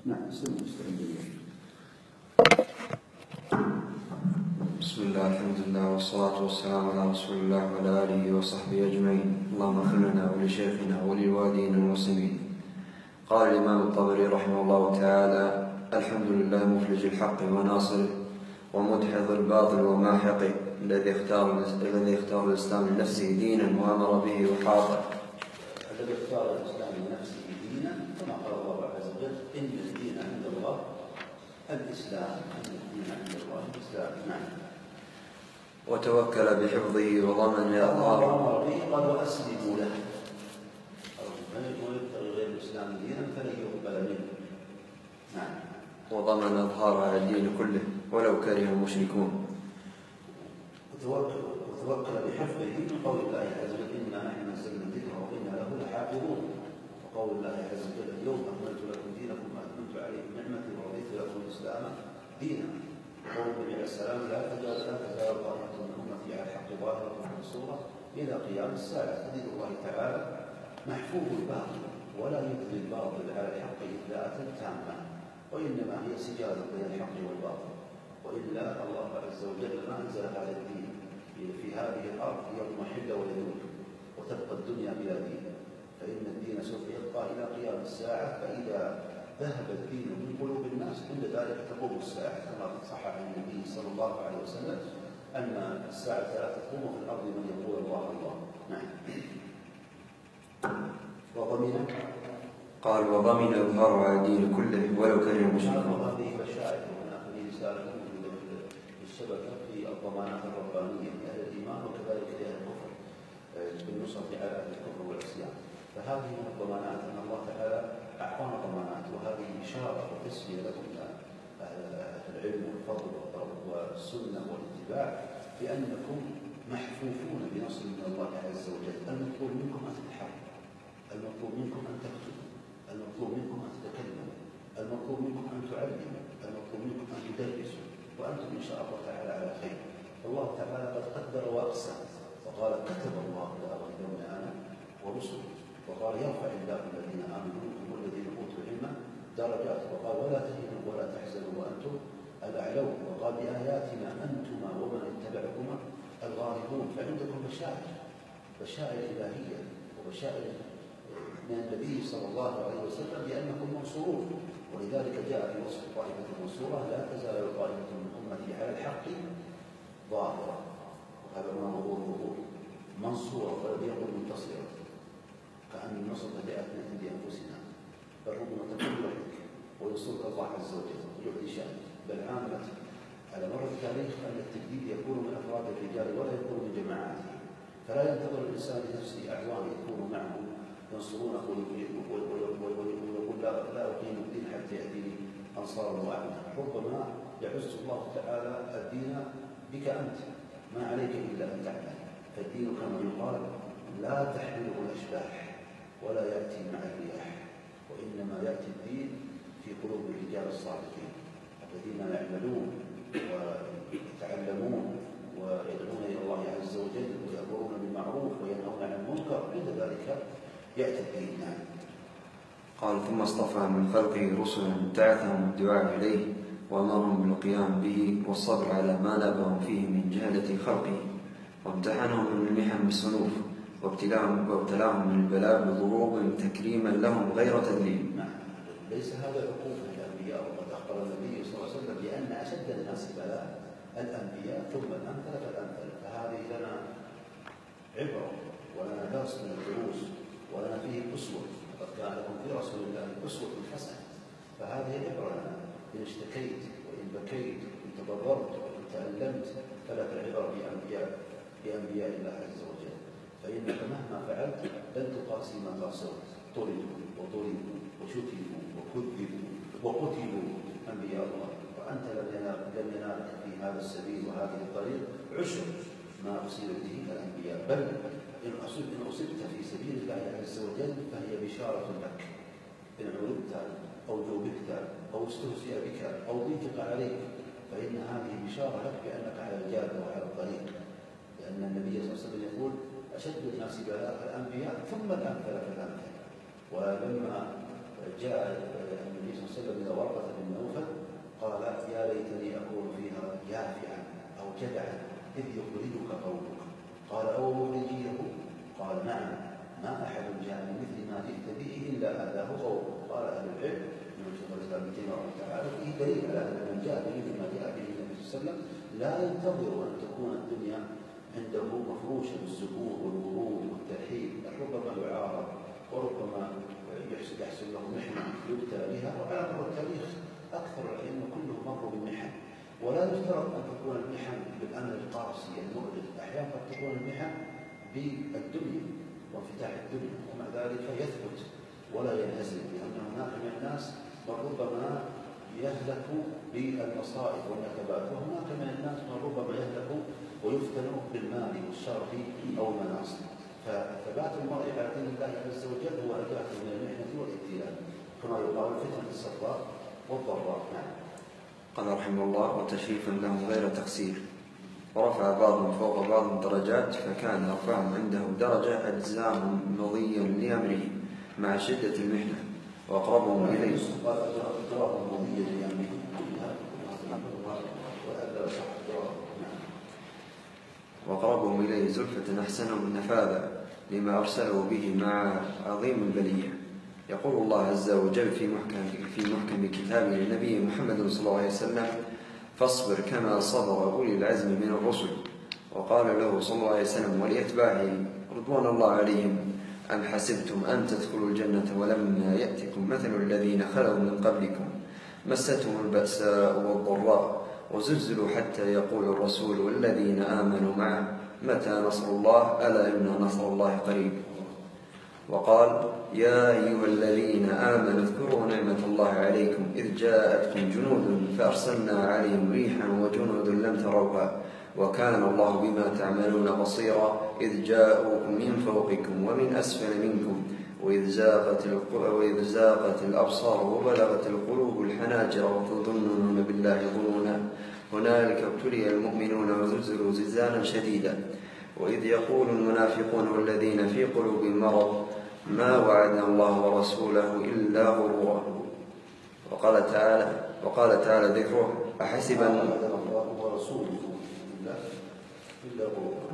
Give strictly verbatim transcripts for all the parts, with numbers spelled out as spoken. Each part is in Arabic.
نعم استمع استمع. بسم الله الحمد لله والصلاة والسلام على رسول الله وعلى آله وصحبه أجمعين. اللهم اغفر لنا ولشيخنا وللوالدين المسلمين. قال الإمام الطبري رحمه الله تعالى: الحمد لله مفلج الحق وناصره ومدحض الباطل وماحقه، الذي اختار الذي اختار الإسلام لنفسه دينا وأمر به وحاطه. الذي اختار الإسلام لنفسه دينا كما قال الله عز وجل: إن الدين عند الله الإسلام، إن الدين عند الله الإسلام. نعم. وتوكل بحفظه وضمن أظهاره. وأمر به قال: وأسلموا له. من يبتغي غير الإسلام دينا فلن يقبل منه. نعم. وضمن أظهار على الدين كله ولو كره المشركون. وتوكل بحفظه من قول الله عز وجل: إنا نحن نزلنا الذكر وإنا له لحافظون. وقول الله عز وجل: اليوم أكملت لكم دينكم وأتممت عليكم نعمتي ورضيت لكم الإسلام دينا. وقول النبي عليه السلام: لا تزال طائفة من أمتي على الحق ظاهرة منصورة إلى قيام الساعة. حديث الله تعالى محفوظ الباطل ولا يبغي الباطل على الحق إثباتا تاما، وإنما هي سجال بين الحق والباطل. وإلا الله عز وجل ما أنزل هذا الدين في هذه الأرض ليضمحل ويذوب وتبقى الدنيا بلا دين، فإن الدين سوف يبقى إلى قيام الساعة. فإذا ذهب الدين من قلوب الناس عند ذلك تقوم الساعة، كما صح عن النبي صلى الله عليه وسلم أن الساعة لا تقوم في الأرض من يقول الله الله. نعم. وضمن قال: وضمن أظهار على الدين كله ولو كره المشركون. هذه بشائر هنا في رسالة الشبكة في الضمانات الربانية لأهل الإيمان وكذلك لأهل الكفر بالنصرة على أهل الكفر والعصيان. فهذه من الضمانات أن الله تعالى أعطانا ضمانات، وهذه إشارة وتسلية لكم أهل العلم والفضل والسنة والاتباع بأنكم محفوفون بنصر من الله عز وجل. المطلوب منكم أن تتحركوا، المطلوب منكم أن تكتبوا، المطلوب منكم أن تتكلموا، المطلوب منكم أن تعلموا، المطلوب منكم أن تدرسوا، وأنتم إن شاء الله تعالى على خير. الله تعالى قد قدر وأقسم وقال: كتب الله لأغلبن أنا ورسلي. وقال: يرفع الله الذين آمنوا منكم والذين أوتوا العلم درجات. وقال: ولا تهنوا ولا تحزنوا وأنتم الأعلون. وقال: بآياتنا أنتما ومن اتبعكما الغالبون. فعندكم بشائر، بشائر إلهية وبشائر من النبي صلى الله عليه وسلم بأنكم منصورون. ولذلك جاء في وصف الطائفة المنصورة: لا تزال طائفة من أمتي على الحق ظاهرة. وهذا ما هو الظهور، منصورة ولم يقل منتصرة، كأن النصر جاءت من عند أنفسنا. بل ربما تكون وحدك وينصرك الله عز وجل ويعطي شأن. بل عامة على مر التاريخ أن التجديد يكون من أفراد الرجال ولا يكون من جماعاته. فلا ينتظر الإنسان لنفسه أعوان يكون معه ينصرونه ويقول لا أقيم الدين حتى يأتيني أنصار وأعوان. ربما يعز الله تعالى الدين بك أنت، ما عليك إلا أن تعمل. فالدين كما يقال لا تحمله الأشباح ولا يأتي مع الرياح، وإنما يأتي الدين في قلوب الرجال الصادقين الذين يعملون ويتعلمون ويدعون إلى الله عز وجل ويأمرون بالمعروف وينهون عن المنكر. عند ذلك يأتي الدين. نعم. قال: ثم اصطفى من خلقه رسلا بعثهم الدعاء إليه وأمرهم بالقيام به والصبر على ما نابهم فيه من جهلة خلقه، وامتحنهم من المحن بالصنوف، وابتلاهم وابتلاهم من البلاء بضروب تكريما لهم غير تدليل. نعم. ليس هذا عقوبة الأنبياء، وقد أخبر النبي صلى الله عليه وسلم بأن أشد الناس بلاء الأنبياء ثم الأمثل فالأمثل. فهذه لنا عبرة ولنا درس من الدروس ولنا فيه أسوة. قد كان لكم في رسول الله أسوة حسنة. فهذه عبرة لنا: إن اشتكيت وإن بكيت وإن تضررت وإن تألمت فلك العبرة بأنبياء بأنبياء الله عز وجل. فإنك مهما فعلت لن تقاسي ما قاسوت. طردوا وضربوا وشتموا وكذبوا وقتلوا أنبياء الله، وأنت لم ينالك في هذا السبيل وهذه الطريق عشر ما أصيب به الأنبياء. بل إن أصبت في سبيل الله عز وجل فهي بشارة لك. إن عرضت أو جوبكت أو استهزئ بك أو ضيق عليك فإن هذه بشارة لك بأنك على الجادة وعلى الطريق. لأن النبي صلى الله عليه وسلم يقول: أشد الناس بلاء الأنبياء ثم الأمثل فالأمثل. ولما جاء النبي صلى الله عليه وسلم إلى هذا هو قول قال أهل العلم من شيخ الإسلام ابن تيمية رحمه الله تعالى فيه دليل على أن من جاء به بما جاء به النبي صلى الله عليه وسلم لا ينتظر أن تكون الدنيا عنده مفروشة بالزهور والورود والترحيب، ربما يعارض وربما يحصل له محنة يبتلى بها. وعلى مر التاريخ أكثر الأئمة كلهم مروا بالمحن، ولا يفترض أن تكون المحن بالأمر القاسي المؤلم، أحيانا قد تكون المحن بالدنيا وانفتاح الدنيا، ومع ذلك يثبت ولا ينهزم، لأن هناك من الناس من ربما يهلك بالمصائب والنكبات، وهناك من الناس من ربما يهلك ويفتن بالمال والشرف أو المناصب. فثبات المرء على دين الله عز وجل هو نجاة من المحنة والابتلاء، كما يقال فتنة السراء والضراء. نعم. قال رحمه الله: وتشريفا له غير تقصير، ورفع بعضهم فوق بعض الدرجات، فكان يرفعهم عنده درجة أجزاهم مضيا لأمره مع شدة المحنة، وأقربهم إليه وأقربهم إليه زلفة أحسنهم نفاذا لما أرسله به مع عظيم البلية. يقول الله عز وجل في محكم, في محكم كتابه لنبي محمد صلى الله عليه وسلم: فاصبر كما صبر أولي العزم من الرسل. وقال له صلى الله عليه وسلم ولأتباعه رضوان الله عليهم: أم حسبتم أن تدخلوا الجنة ولما يأتكم مثل الذين خلوا من قبلكم مستهم البأساء والضراء وزلزلوا حتى يقول الرسول والذين آمنوا معه متى نصر الله ألا إن نصر الله قريب. وقال: يا أيها الذين آمنوا اذكروا نعمة الله عليكم إذ جاءتكم جنود فأرسلنا عليهم ريحا وجنود لم تروها وكان الله بما تعملون بصيرا إذ جاءوكم من فوقكم ومن أسفل منكم وإذ زاغت, وإذ زاغت الأبصار وبلغت القلوب الحناجر وتظنون بالله ظنونا هنالك ابتلي المؤمنون وزلزلوا زلزالا شديدا وإذ يقول المنافقون والذين في قلوبهم مرض ما وعدنا الله ورسوله إلا غرورا. وقال تعالى وقال تعالى ذكره: أحسب أن الله ورسوله إلا غرورا.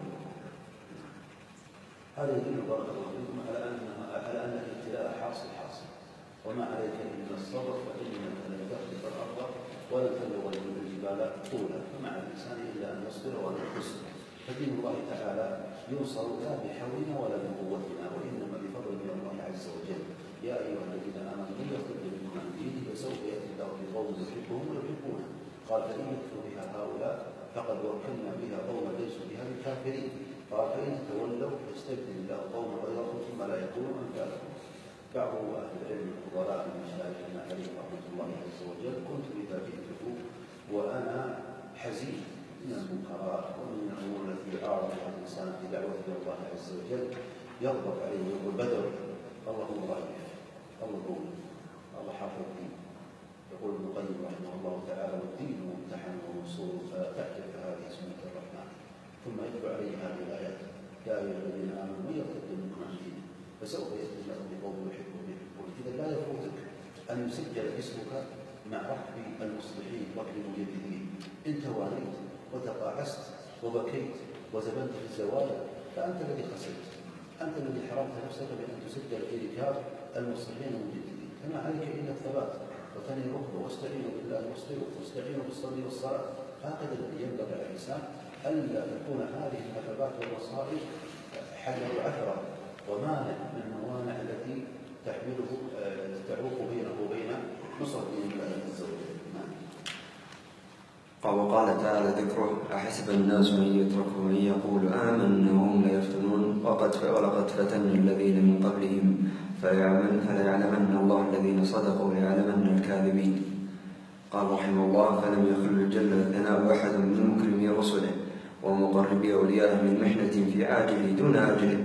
هذا يدل بارك الله فيكم على أن على أن الابتلاء حاصل حاصل، وما عليك إلا الصبر، فإنك لن تخلق الأرض ولن تبلغ الجبال طولا، فمع الإنسان إلا أن يصبر وأن يحسن. فدين الله تعالى ينصر لا بحولنا ولا بقوتنا، وإنما بفضل من الله عز وجل. يا أيها الذين آمنوا من يرتد منكم عن دينه فسوف يأتي الله بقوم يحبهم ويحبونه، قال: فإن يكفر بها هؤلاء فقد وكلنا بها قوما ليسوا بها بالكافرين، قال: فإن تولوا فاستبدل الله قوما غيرهم ثم لا يكونوا أمثالكم. بعض أهل العلم الفضلاء من مشايخنا عليه رحمة الله عز وجل: كنت إذا جئته وأنا حزين من المنكرات ومن الأمور التي يعارض الإنسان في دعوته إلى الله عز وجل يغضب عليه ويقول: بدر اللهم ضعيف، الله قول، الله حافظ الدين. يقول ابن القيم رحمه الله تعالى: والدين ممتحن ومنصور فتعجب هذه سنة الرحمن. ثم يتبع عليه هذه الآيات: يا أيها الذين آمنوا من يرتد منكم عن دينه فسوف يأتي الله بقوم يحبهم ويحبون. إذا لا يفوتك أن يسجل اسمك مع ركب المصلحين ركب المجددين. إن توانيت وتقاعست وبكيت وزبنت في الزوايا فأنت الذي خسرت، أنت الذي حرمت نفسك بأن تسجل في ركاب المصلحين المجددين. فما عليك إلا الثبات وثني الركبة واستعينوا بالله واصبروا واستعينوا بالصبر والصلاة. هكذا الذي ينبغي على الإنسان ألا تكون هذه النكبات والمصائب حجر عثرة ومانع من الموانع التي تحمله تعوق بينه وبين نصرة دين الله عز وجل. وقال تعالى ذكره: أحسب الناس أن يتركوا أن يقولوا آمنا وهم لا يفتنون وقد ولقد فتنا الذين من قبلهم فليعلمن فليعلمن الله الذين صدقوا وليعلمن الكاذبين. قال رحمه الله: فلم يخل جل ثناء أحد من مكرمي رسله ومقربي أوليائه من محنة في عاجله دون آجله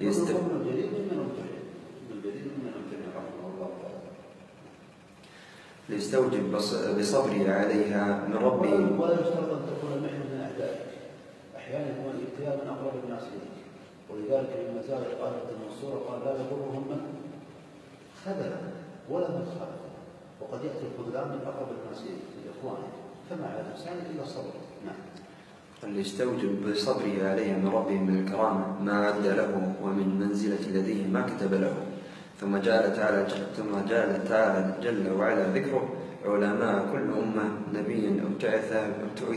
ليستوجب بصبره عليها من ربه. ولا يشترط أن تكون المحنة من أعدائك، أحيانا يكون الابتلاء من أقرب الناس إليك، ولذلك لما زالت قالت المنصورة قال: لا يضرهم من خذل ولا من خالف. وقد يأتي الخذلان من أقرب الناس إليك لإخوانك، فما على الإنسان إلا الصبر. نعم. ليستوجب بصبره عليها من ربه من الكرامة ما عد له ومن منزلة لديه ما كتب له ثم جعل تعالى ثم جعل تعالى جل وعلا ذكره علماء كل أمة نبيا ابتعثه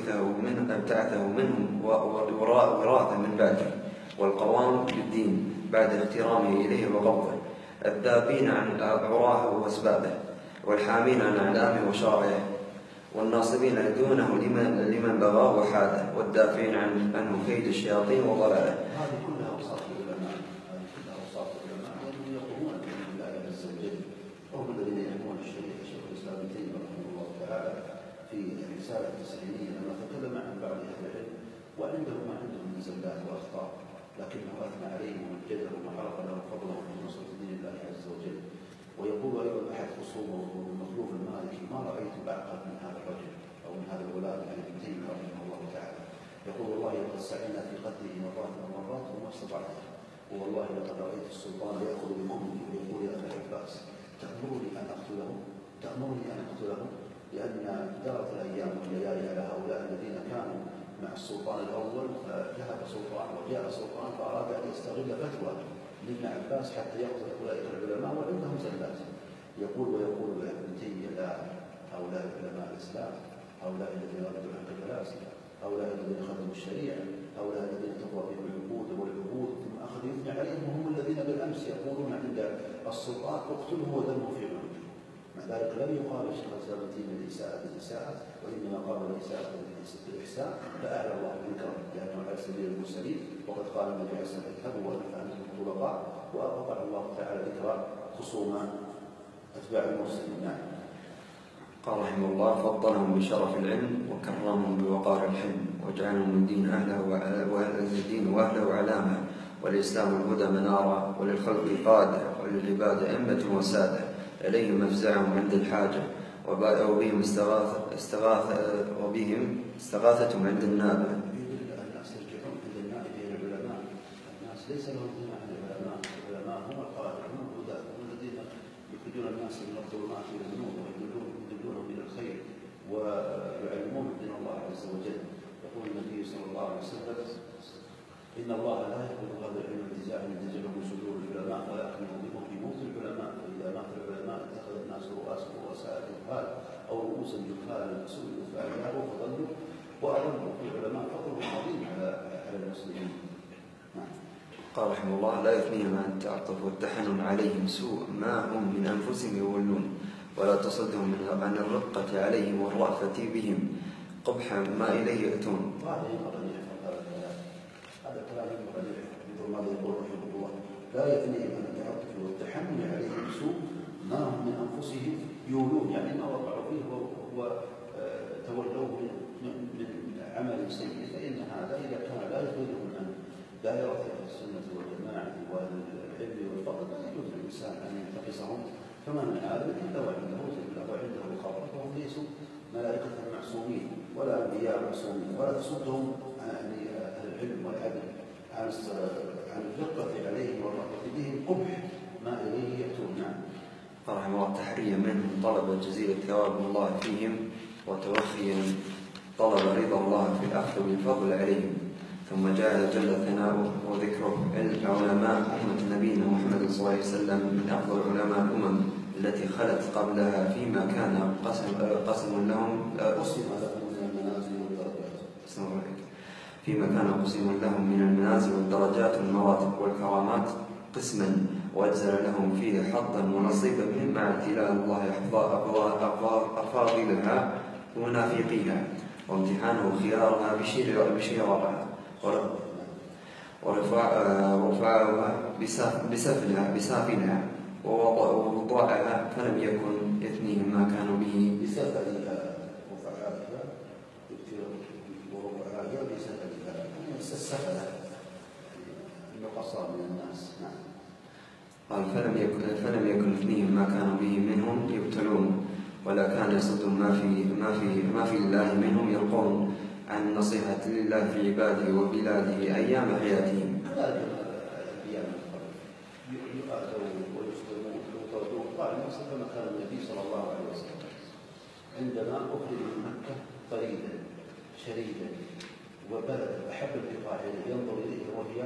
من ابتعثه منهم وراثة من بعده، والقوام بالدين بعد احترامه إليه وقبضه، الذابين عن عراه وأسبابه، والحامين عن أعلامه وشرائعه، والناصبين دونه لمن, لمن بغاه وحاده، والدافعين عن عنه كيد الشياطين وضلاله. هذه كلها أوصاف العلماء، هذه كلها أوصاف العلماء الذين يقومون بإذن الله عز وجل، وهم الذين يهمون الشريعة. شيخ الإسلام ابن تيمية رحمه الله تعالى في رسالة التسعينية لما تكلم عن بعض أهل العلم وعندهم ما عندهم من زلات وأخطاء، لكنه أثنى عليهم ومجدهم وعرف لهم فضلهم في نصرة دين الله عز وجل. ويقول أيضا أحد خصومه المطلوب المالكي: ما رأيت أعقد من هذا الرجل أو من هذا الغلام يعني ابن تيمية رحمه الله تعالى. يقول: والله لقد سعينا في قتله مرات ومرات وما استطعنا، والله لقد رأيت السلطان يأخذ بأمي ويقول: يا أخي العباس، تأمرني أن أقتله؟ تأمرني أن أقتله؟ لأن دارت الأيام والليالي على هؤلاء الذين كانوا مع السلطان الأول، فذهب سلطان وجاء سلطان فأراد أن يستغل فتوى لابن عباس حتى يقتل أولئك العلماء وعندهم زلات. يقول ويقول ابن تيمية: لا، هؤلاء علماء الإسلام، هؤلاء الذين ردوا عن الفلاسفة، هؤلاء الذين خدموا الشريعة، هؤلاء الذين تقوى بهم العقود والعقود، ثم أخذ يثني عليهم، وهم الذين بالأمس يقولون عند السلطان: اقتله ودمه في عنقه. مع ذلك لم يقال الشيخ الإسلام ابن تيمية الإساءة بالإساءة، وإنما قال الإساءة بالإحسان، فأعلى الله ذكره لأنه على سبيل المرسلين، وقد قال النبي عليه الصلاة والسلام: اذهبوا فأنتم الطلقاء، وأقطع الله تعالى ذكر خصوم أتباع المرسلين. نعم. قال رحمه الله: فضلهم بشرف العلم وكرمهم بوقار الحلم، وجعلهم الدين أهله وأهل الدين وأهله علامة، والإسلام الهدى منارة، وللخلق قادة، وللعباد أئمة وسادة، إليهم مفزعهم عند الحاجة، وبهم استغاثة استغاث وبهم استغاثتهم عند النابة. الناس يرجعون عند النائب إلى العلماء، الناس ليس لهم دين عن العلماء، العلماء هم القادة، هم الهدى، هم الذين يخرجون الناس من الظلمات إلى النور ويدلونهم إلى الخير ويعلمون دين الله عز وجل. يقول النبي صلى الله عليه وسلم: إن الله لا يقبل هذا العلم انتزاعا ينتزعه من صدور العلماء، ولكن يوظفه في موت العلماء، فإذا مات العلماء اتخذ الناس رؤاسا رؤساء جهال أو رؤوسا جهالا سئلوا فأجابوا فضلوا وأضلوا. العلماء فضلهم عظيم على على المسلمين. قال رحمه الله: لا يثنيهم عن التعطف والتحنن عليهم سوء ما هم من أنفسهم يولون، ولا تصدهم عن الرقة عليهم والرأفة بهم قبح ما إليه يأتون. هذا ينبغي أن يفهم هذا الكلام، هذا الكلام ينبغي أن يفهم مثل ماذا يقول رحمه الله: لا يثنيهم عن التعطف والتحنن عليهم سوء ما هم من أنفسهم يولون، يعني ما وقعوا فيه وتولوه من عمل سيء، فإن هذا إذا كان لا يخرجهم عن دائرة السنة والجماعة والعلم والفضل لا يجوز للإنسان أن ينتقصهم، فما من عالم إلا وعنده زلة وعنده خطأ، فهم ليسوا ملائكة معصومين ولا أنبياء معصومين، ولا تصدهم عن أهل العلم والعدل عن عن الرقة عليهم والرأفة بهم قبح ما إليه يأتون. نعم. رحمه الله: تحريا منهم طلب جزيل ثواب الله فيهم، وتوخيا طلب رضا الله في الأخذ بالفضل عليهم. ثم جعل جل ثناؤه وذكره علماء أمة نبينا محمد صلى الله عليه وسلم من أفضل علماء الأمم التي خلت قبلها، فيما كان قسم, قسم لهم فيما كان قسم لهم من المنازل والدرجات والمراتب والكرامات قسما، وأجزل لهم فيه حظا ونصيبا مما اعتلاء الله أفاضلها ومنافقيها، وامتحانه خيارها بشرارها، ورفعها بسفلها بسافلها، ووضعها فلم يكن يثنيهم ما كانوا به بسفلها وفعالها ورفعها بسفلها، السفلة النقصاء من الناس. نعم. قال: فلم يكن فلم يكن يثنيهم ما كانوا به منهم يبتلون، ولا كان يصدهم ما في ما في ما في الله منهم يلقون عن النصيحة لله في عباده وبلاده أيام حياتهم. هذا الأيام القبل يؤذوا ويسلمون ويطردون. قال النبي كما كان النبي صلى الله عليه وسلم عندما أخرج من مكة طريدا شريدا وبلد أحب البقاع إليه ينظر إليه وهي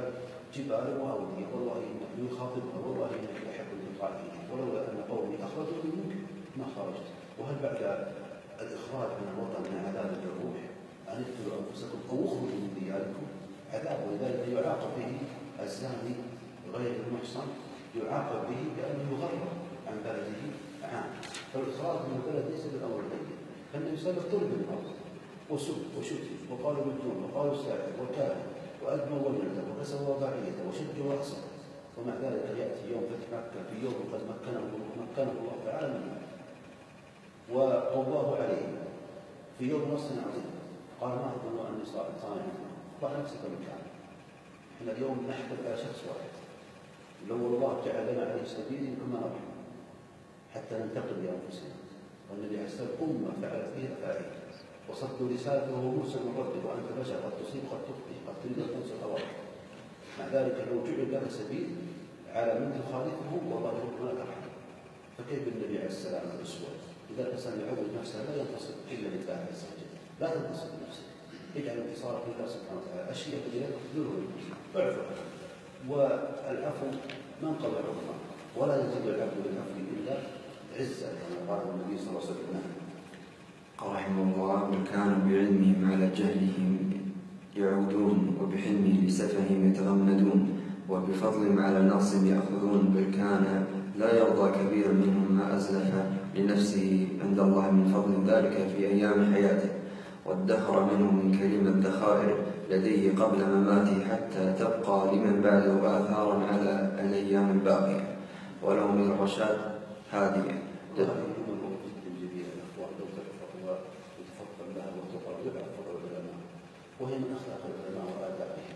جبال وأودية والله إنك يخاطبها والله إنك أحب اللقاء إليك ولولا أن قومي أخرجوني منك ما خرجت. وهل بعد الإخراج من الوطن من عذاب الروح أن اقتلوا أنفسكم أو اخرجوا من دياركم عذاب، ولذلك يعاقب به الزاني غير المحصن، يعاقب به بأنه يغرب عن بلده عام. فالإخراج من البلد ليس بالأمر اللين. فالنبي صلى الله عليه وسلم ضرب الأرض وسب وشتم وقالوا بالجون وقالوا الساحر وكافر وأدموا ولده وكسر وضعيته وشجوا رأسه، ومع ذلك يأتي يوم فتح مكة في يوم قد مكنه مكنه الله تعالى منه وقضاه عليه في يوم نصر عظيم. قال ما أظن أني صانع ضع نفسك مكانه. احنا اليوم نحكم على شخص واحد، لو الله جعل لنا عليه سبيل يمكن ما نرحم حتى ننتقم بأنفسنا. والنبي عليه الصلاة والسلام أمة فعلت به أفاعيل وصدوا رسالته وهو مرسل من ربك وأنت بشر قد تصيب قد تخطئ قد تريد أن تنسى الأوامر. مع ذلك لو جعل لك سبيل على من تخالفه والله يكون لك رحمة. فكيف بالنبي عليه السلام الأسوة؟ إذا الإنسان يعود نفسه لا ينتصر إلا لله عز وجل، لا تنتصر بنفسك، اجعل انتصارك لله سبحانه وتعالى. أشياء إليك ذره اعفو عنه، والعفو منقض العظمى ولا يزيد العبد بالعفو إلا عزة كما قال النبي صلى الله عليه وسلم. قال رحمه الله: بل كانوا بعلمهم على جهلهم يعودون وبحلمه لسفههم يتغمدون وبفضلهم على نقصهم يأخذون، بل كان لا يرضى كبير منهم ما أزلف لنفسه عند الله من فضل ذلك في أيام حياته، وادخر منه من كريم الذخائر لديه قبل مماته حتى تبقى لمن بعده آثارا على الأيام الباقية وله من الرشاد هادية. وهي من أخلاق العلماء وآدابهم.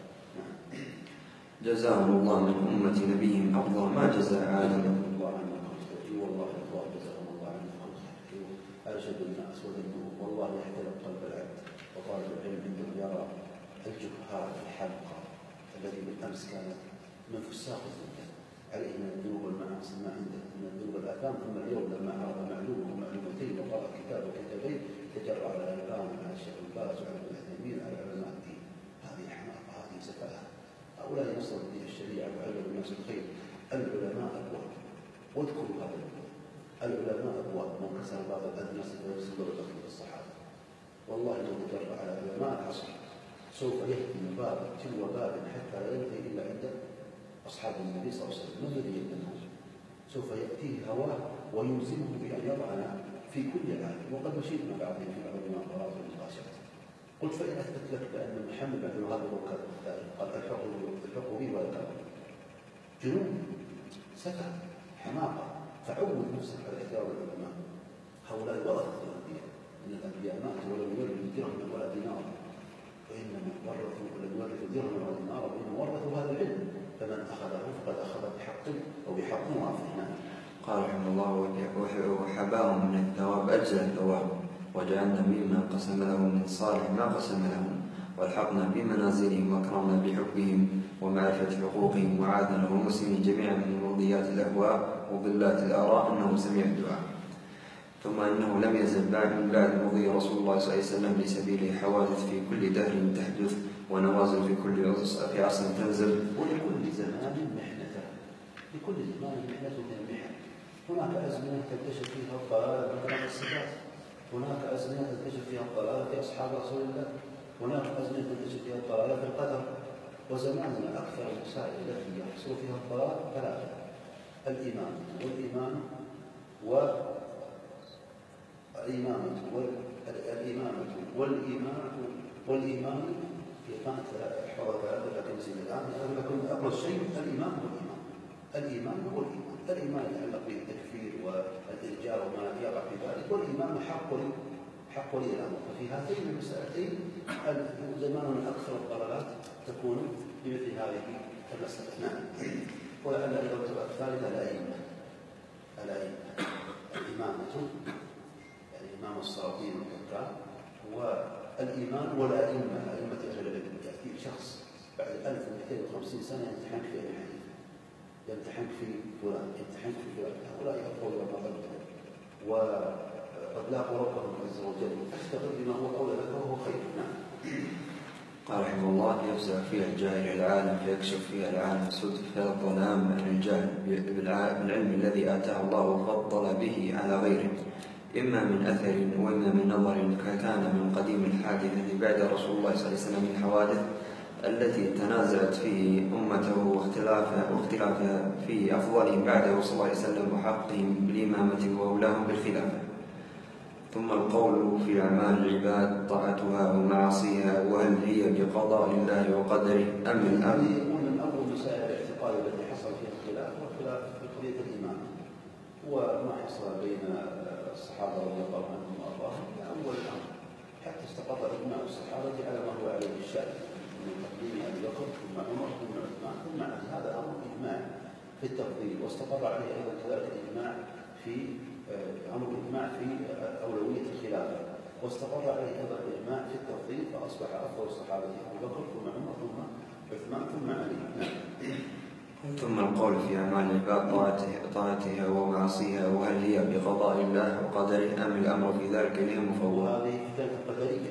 جزاهم الله من أمة نبيهم أفضل ما جزى عالم. الله عنهم خير، والله الله جزاهم الله عنهم خير. أرشد الناس وذنوب والله يحترم قلب العبد. وطالب العلم عندما يرى الجهال الحلقة الذي بالأمس كانت من فساق الدنيا عليه من الذنوب والمعاصي ما عنده من الذنوب والآثام، ثم اليوم لما عرف معلومة ومعلومتين وقرأ كتاب وكتابين تجرع على الآن على الشيخ الباز وعلى ابن عثيمين على علماء الدين. هذه حماقة، هذه سفاهة. هؤلاء نصروا الدين الشريعة وعلموا الناس الخير. العلماء أبواب، واذكروا هذا العلماء أبواب، من كسر باب الأدنى سيرسل الأخذ بالصحابة. والله لو تجرع على علماء العصر سوف يهدم باب تلو باب حتى لا ينتهي إلا عند أصحاب النبي صلى الله عليه وسلم. من الذي يهدمه؟ سوف يأتيه هواه ويلزمه بأن يضعنا في كل عام. وقد مشيت مع بعضهم في بعض المناظرات والنقاشات، قلت فإن أثبت لك بأن محمد بن هذا الركاب قال الحق به ولا كذب، جنون، سفه، حماقة. فعود نفسك على احترام العلماء. هؤلاء ورثة الأنبياء، إن الأنبياء ماتوا ولم يورثوا درهما ولا دينارا، وإنما ورثوا ولم يورثوا درهما ولا دينارا، وإنما ورثوا هذا العلم، فمن أخذه فقد أخذ بحق وبحق وافر. قال رحمه الله: وحباهم من الثواب أجزل الثواب، وجعلنا ممن قسم لهم من صالح ما قسم لهم، والحقنا بمنازلهم واكرمنا بحبهم ومعرفة حقوقهم، وعادنا والمسلمين جميعا من مرضيات الأهواء وضلات الآراء أنه سميع الدعاء. ثم أنه لم يزل بعد من بعد مضي رسول الله صلى الله عليه وسلم لسبيله حوادث في كل دهر تحدث ونوازل في كل في عصر تنزل. ولكل زمان محنته، لكل زمان محنته من المحن. هناك أزمنة تنتشر فيها الضلالة مثل الصفات، هناك أزمنة تنتشر فيها الضلالة في أصحاب رسول الله، هناك أزمنة تنتشر فيها الضلالة في القدر. وزماننا أكثر المسائل التي يحصل فيها الضلال ثلاثة: الإيمان والإيمان والإيمانة والإيمانة والإيمان والإيمان. هي كانت حوالي ثلاثة لكن نسينا الآن. لكن أبرز شيء الإيمان والإيمان. الإيمان والإيمان. الإيمان يتعلق بالتكفير والإرجاء وما يقع في ذلك، والإيمان حق ولي حق ولي الأمر. ففي هاتين المسألتين زماننا أكثر الضلالات تكون بمثل هذه المسألة. نعم. ولعل الإجابة الثالثة الأئمة. الأئمة الإمامة يعني إمام السلاطين والحكام، والإيمان والأئمة أئمة أهل العلم. يأتي شخص بعد ألف ومئتين وخمسين سنة يمتحنك في أي حديث، يمتحنك في فلان، يمتحنك في فلان. هؤلاء يقول ما قلتهم وقد لاقوا ربهم عز وجل، فاشتغل بما هو أولى لك وهو خير. نعم. قال رحمه الله: يفزع فيها الجاهل العالم فيكشف فيها العالم السد فيها الظلام عن الجهل بالعلم الذي آتاه الله وفضل به على غيره، إما من أثر وإما من نظر، كان من قديم الحادثة بعد رسول الله صلى الله عليه وسلم من الحوادث التي تنازعت فيه أمته واختلاف واختلاف في أفضلهم بعده صلى الله عليه وسلم وحقهم بالإمامة وأولاهم بالخلافة. ثم القول في أعمال العباد طاعتها ومعاصيها، وهل هي بقضاء الله وقدره أم من هذه يكون من أول مسائل الاعتقاد التي حصل فيها الخلاف، والخلاف في قضية الإيمان وما حصل بين الصحابة رضي الله عنهم وأرضاهم أول الأمر، حتى استقر إجماع الصحابة على ما هو عليه الشأن من تقديم أبي بكر ثم عمر ثم عثمان ثم علي. هذا أمر إجماع في التفضيل، واستقر عليه أيضا كذلك إجماع في أمر إجماع في أولوية الخلافة، واستقر عليه أيضا الإجماع في التفضيل، فأصبح أفضل الصحابة أبو بكر ثم عمر ثم عثمان ثم علي. ثم القول في أعمال العباد طاعتها ومعاصيها، وهل هي بقضاء الله وقدره أم الأمر في ذلك لهم مفوض. وهذه فتنة قدرية.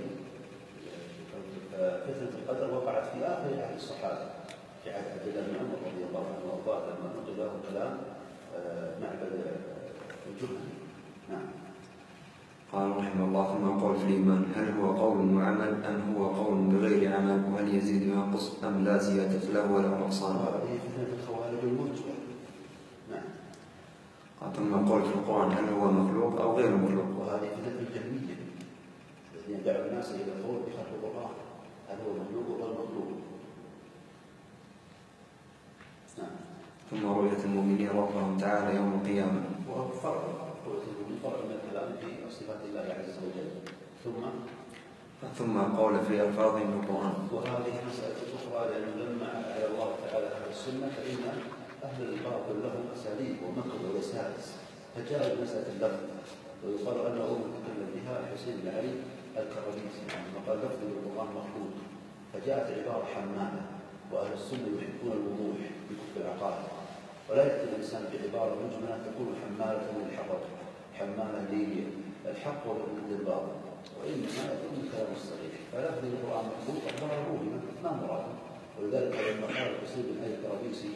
فتنة القدر وقعت في آخر عهد الصحابة في عهد عبد الله بن عمر رضي الله عنه وأرضاه لما نقل له كلام معبد الجهني. نعم. قال رحمه الله: ثم القول في الإيمان، هل هو قول وعمل أم هو قول بغير عمل، وهل يزيد وينقص أم لا زيادة له ولا نقصان. هذه فتنة الخوارج المرجئة. نعم. قال ثم القول في القرآن، هل هو مخلوق أو غير مخلوق، وهذه فتنة الجهمية الذين دعوا الناس إلى القول بخلق القرآن، هل هو مخلوق أو غير مخلوق. نعم. ثم رؤية المؤمنين ربهم تعالى يوم القيامة، وهو فرق رؤية المؤمنين فرق من الكلام في صفات الله عز وجل. ثم ثم قول في ألفاظ من القرآن. وهذه مسألة أخرى، لأنه لما على الله تعالى أهل السنة فإن أهل الباطل لهم أساليب ومكر ووسائس، فجاء مسألة اللفظ، ويقال أن أول متكلم بها حسين بن علي الكرابيسي لما قال لفظ القرآن مخلوق، فجاءت عبارة حمالة، وأهل السنة يحبون الوضوح بكفر العقائد، ولا يأتي الإنسان بعبارة مجملة تكون حمالة للحطب حمالة للحق وللباطل، وإنما يكون الكلام الصريح. فلفظ القرآن مخلوق أخبار موهمة ما مراد، ولذلك لما قال حسين بن علي الكرابيسي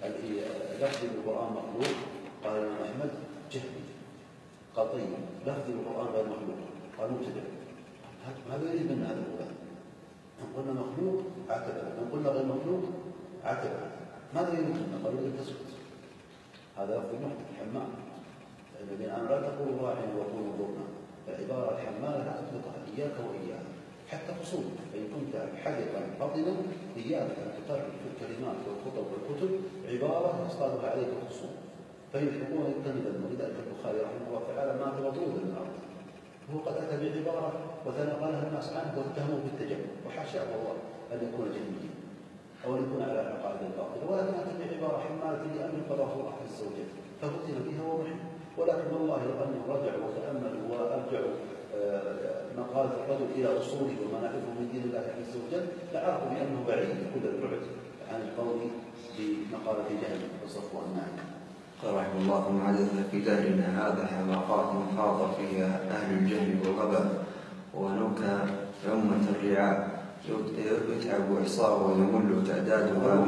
لفظ القرآن مخلوق قال الإمام أحمد جهمي. قال طيب لفظ القرآن غير مخلوق، قال مبتدع. ماذا يريد منا هذا القرآن؟ إن قلنا مخلوق اعتبر، إن قلنا غير مخلوق اعتبر. ماذا يريد منا؟ قالوا لك تسكت، هذا لفظ محدث حمام. الذين آمنوا لا تقولوا راعنا وقولوا انظرنا، العبارة الحمالة لا تطلقها إياك وإياك حتى خصوم، فإن كنت حدثا فضلا إياك أن تقرر في الكلمات والخطب والكتب عبارة يصطادها عليك الخصوم فيلحقون الكذبا. ولذلك البخاري رحمه الله تعالى مات مطرودا من الأرض، هو قد أتى بعبارة وتناقلها الناس عنه واتهموه بالتجمل، وحاشاه الله أن يكون جهميا أو أن يكون على عقائد الباطل، ولكن أتى بعبارة حمالة لأمر قضاه الله عز وجل ففتن بها ومحن. ولكن والله لو أنهم رجعوا وتأملوا وأرجعوا مقالة الرجل إلى أصوله وما نعرفه من دين الله عز وجل لعرفوا بأنه بعيد كل البعد عن القول بمقالة جهل وصفوان النعم. قال رحمه الله: ثم حدث في دهرنا هذا حماقات حاض فيها أهل الجهل والغباء، ونكى أمة الرعاء يتعب إحصاء ويمل تعدادها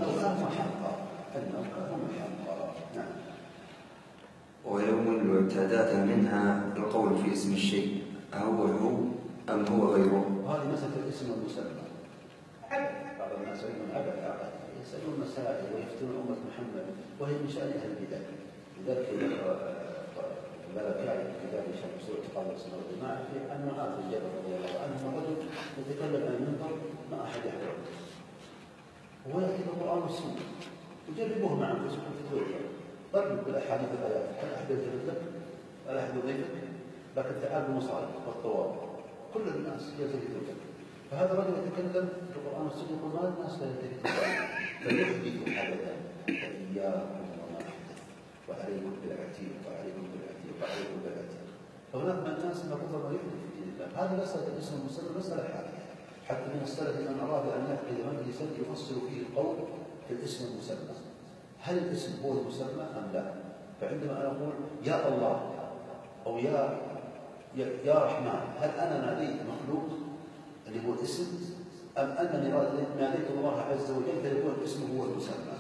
ويمل تعداد منها القول في اسم الشيء هو هو أم هو غيره. وهذه مسألة الاسم والمسمى. بعض الناس يقولون عبث عقد يسألون مسائل ويفتون أمة محمد وهي من شأن أهل البدع. لذلك الملكاء في كتاب شرح أصول اعتقاد السنة والجماعة في أن معاذ بن جبل رضي الله عنه رجل يتكلم عن المنبر ما أحد يحضره ويأتي بالقرآن والسنة وجربوه مع أنفسكم تتوجه ضرب بالأحاديث الآيات، هل أحد يلتفت لك؟ هل أحد يضيفك؟ لكن تعال بالمصالح والطواب كل الناس يلتفتون لك. فهذا الرجل يتكلم في القرآن والسنة يقول ما الناس لا يلتفتون فيحدث حدثا فإياكم وما حدث وعليكم بالعتيق وعليكم بالعتيق وعليكم بالعتيق. فهناك من الناس المفروض ما يحدث في دين الله. هذه مسألة الاسم المسلم مسألة حالية، حتى من السلف من أراد أن يعقد مجلسا يفصل فيه القول في الاسم المسمى، هل الاسم هو المسمى أم لا؟ فعندما أنا أقول يا الله أو يا يا رحمن، هل أنا ناديت مخلوق اللي هو الاسم أم أنني ناديت الله عز وجل فيكون اسمه هو المسمى.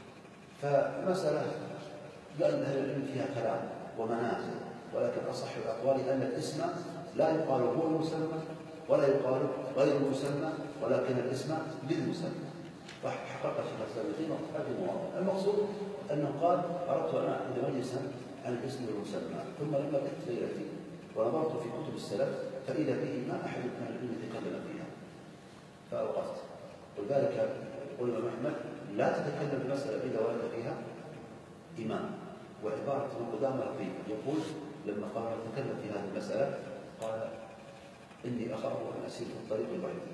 فمسألة قال أهل العلم فيها كلام ومنازل، ولكن أصح الأقوال أن الاسم لا يقال هو المسمى ولا يقال غير المسمى، ولكن الاسم للمسمى. فحقق الشيخ السابقين هذه مواضيع. المقصود أنه قال أردت أن أعقد مجلسا عن الاسم والمسمى، ثم لما جئت ليلتي ونظرت في كتب السلف فإذا به ما أحد من العلم يتكلم فيها فأوقفت. ولذلك يقول الإمام أحمد لا تتكلم في مسألة إذا ورد فيها إمام. وعبارة ابن قدامة لطيفة يقول لما قال تكلم في هذه المسألة قال إني أخاف أن أسير في الطريق لوحدي.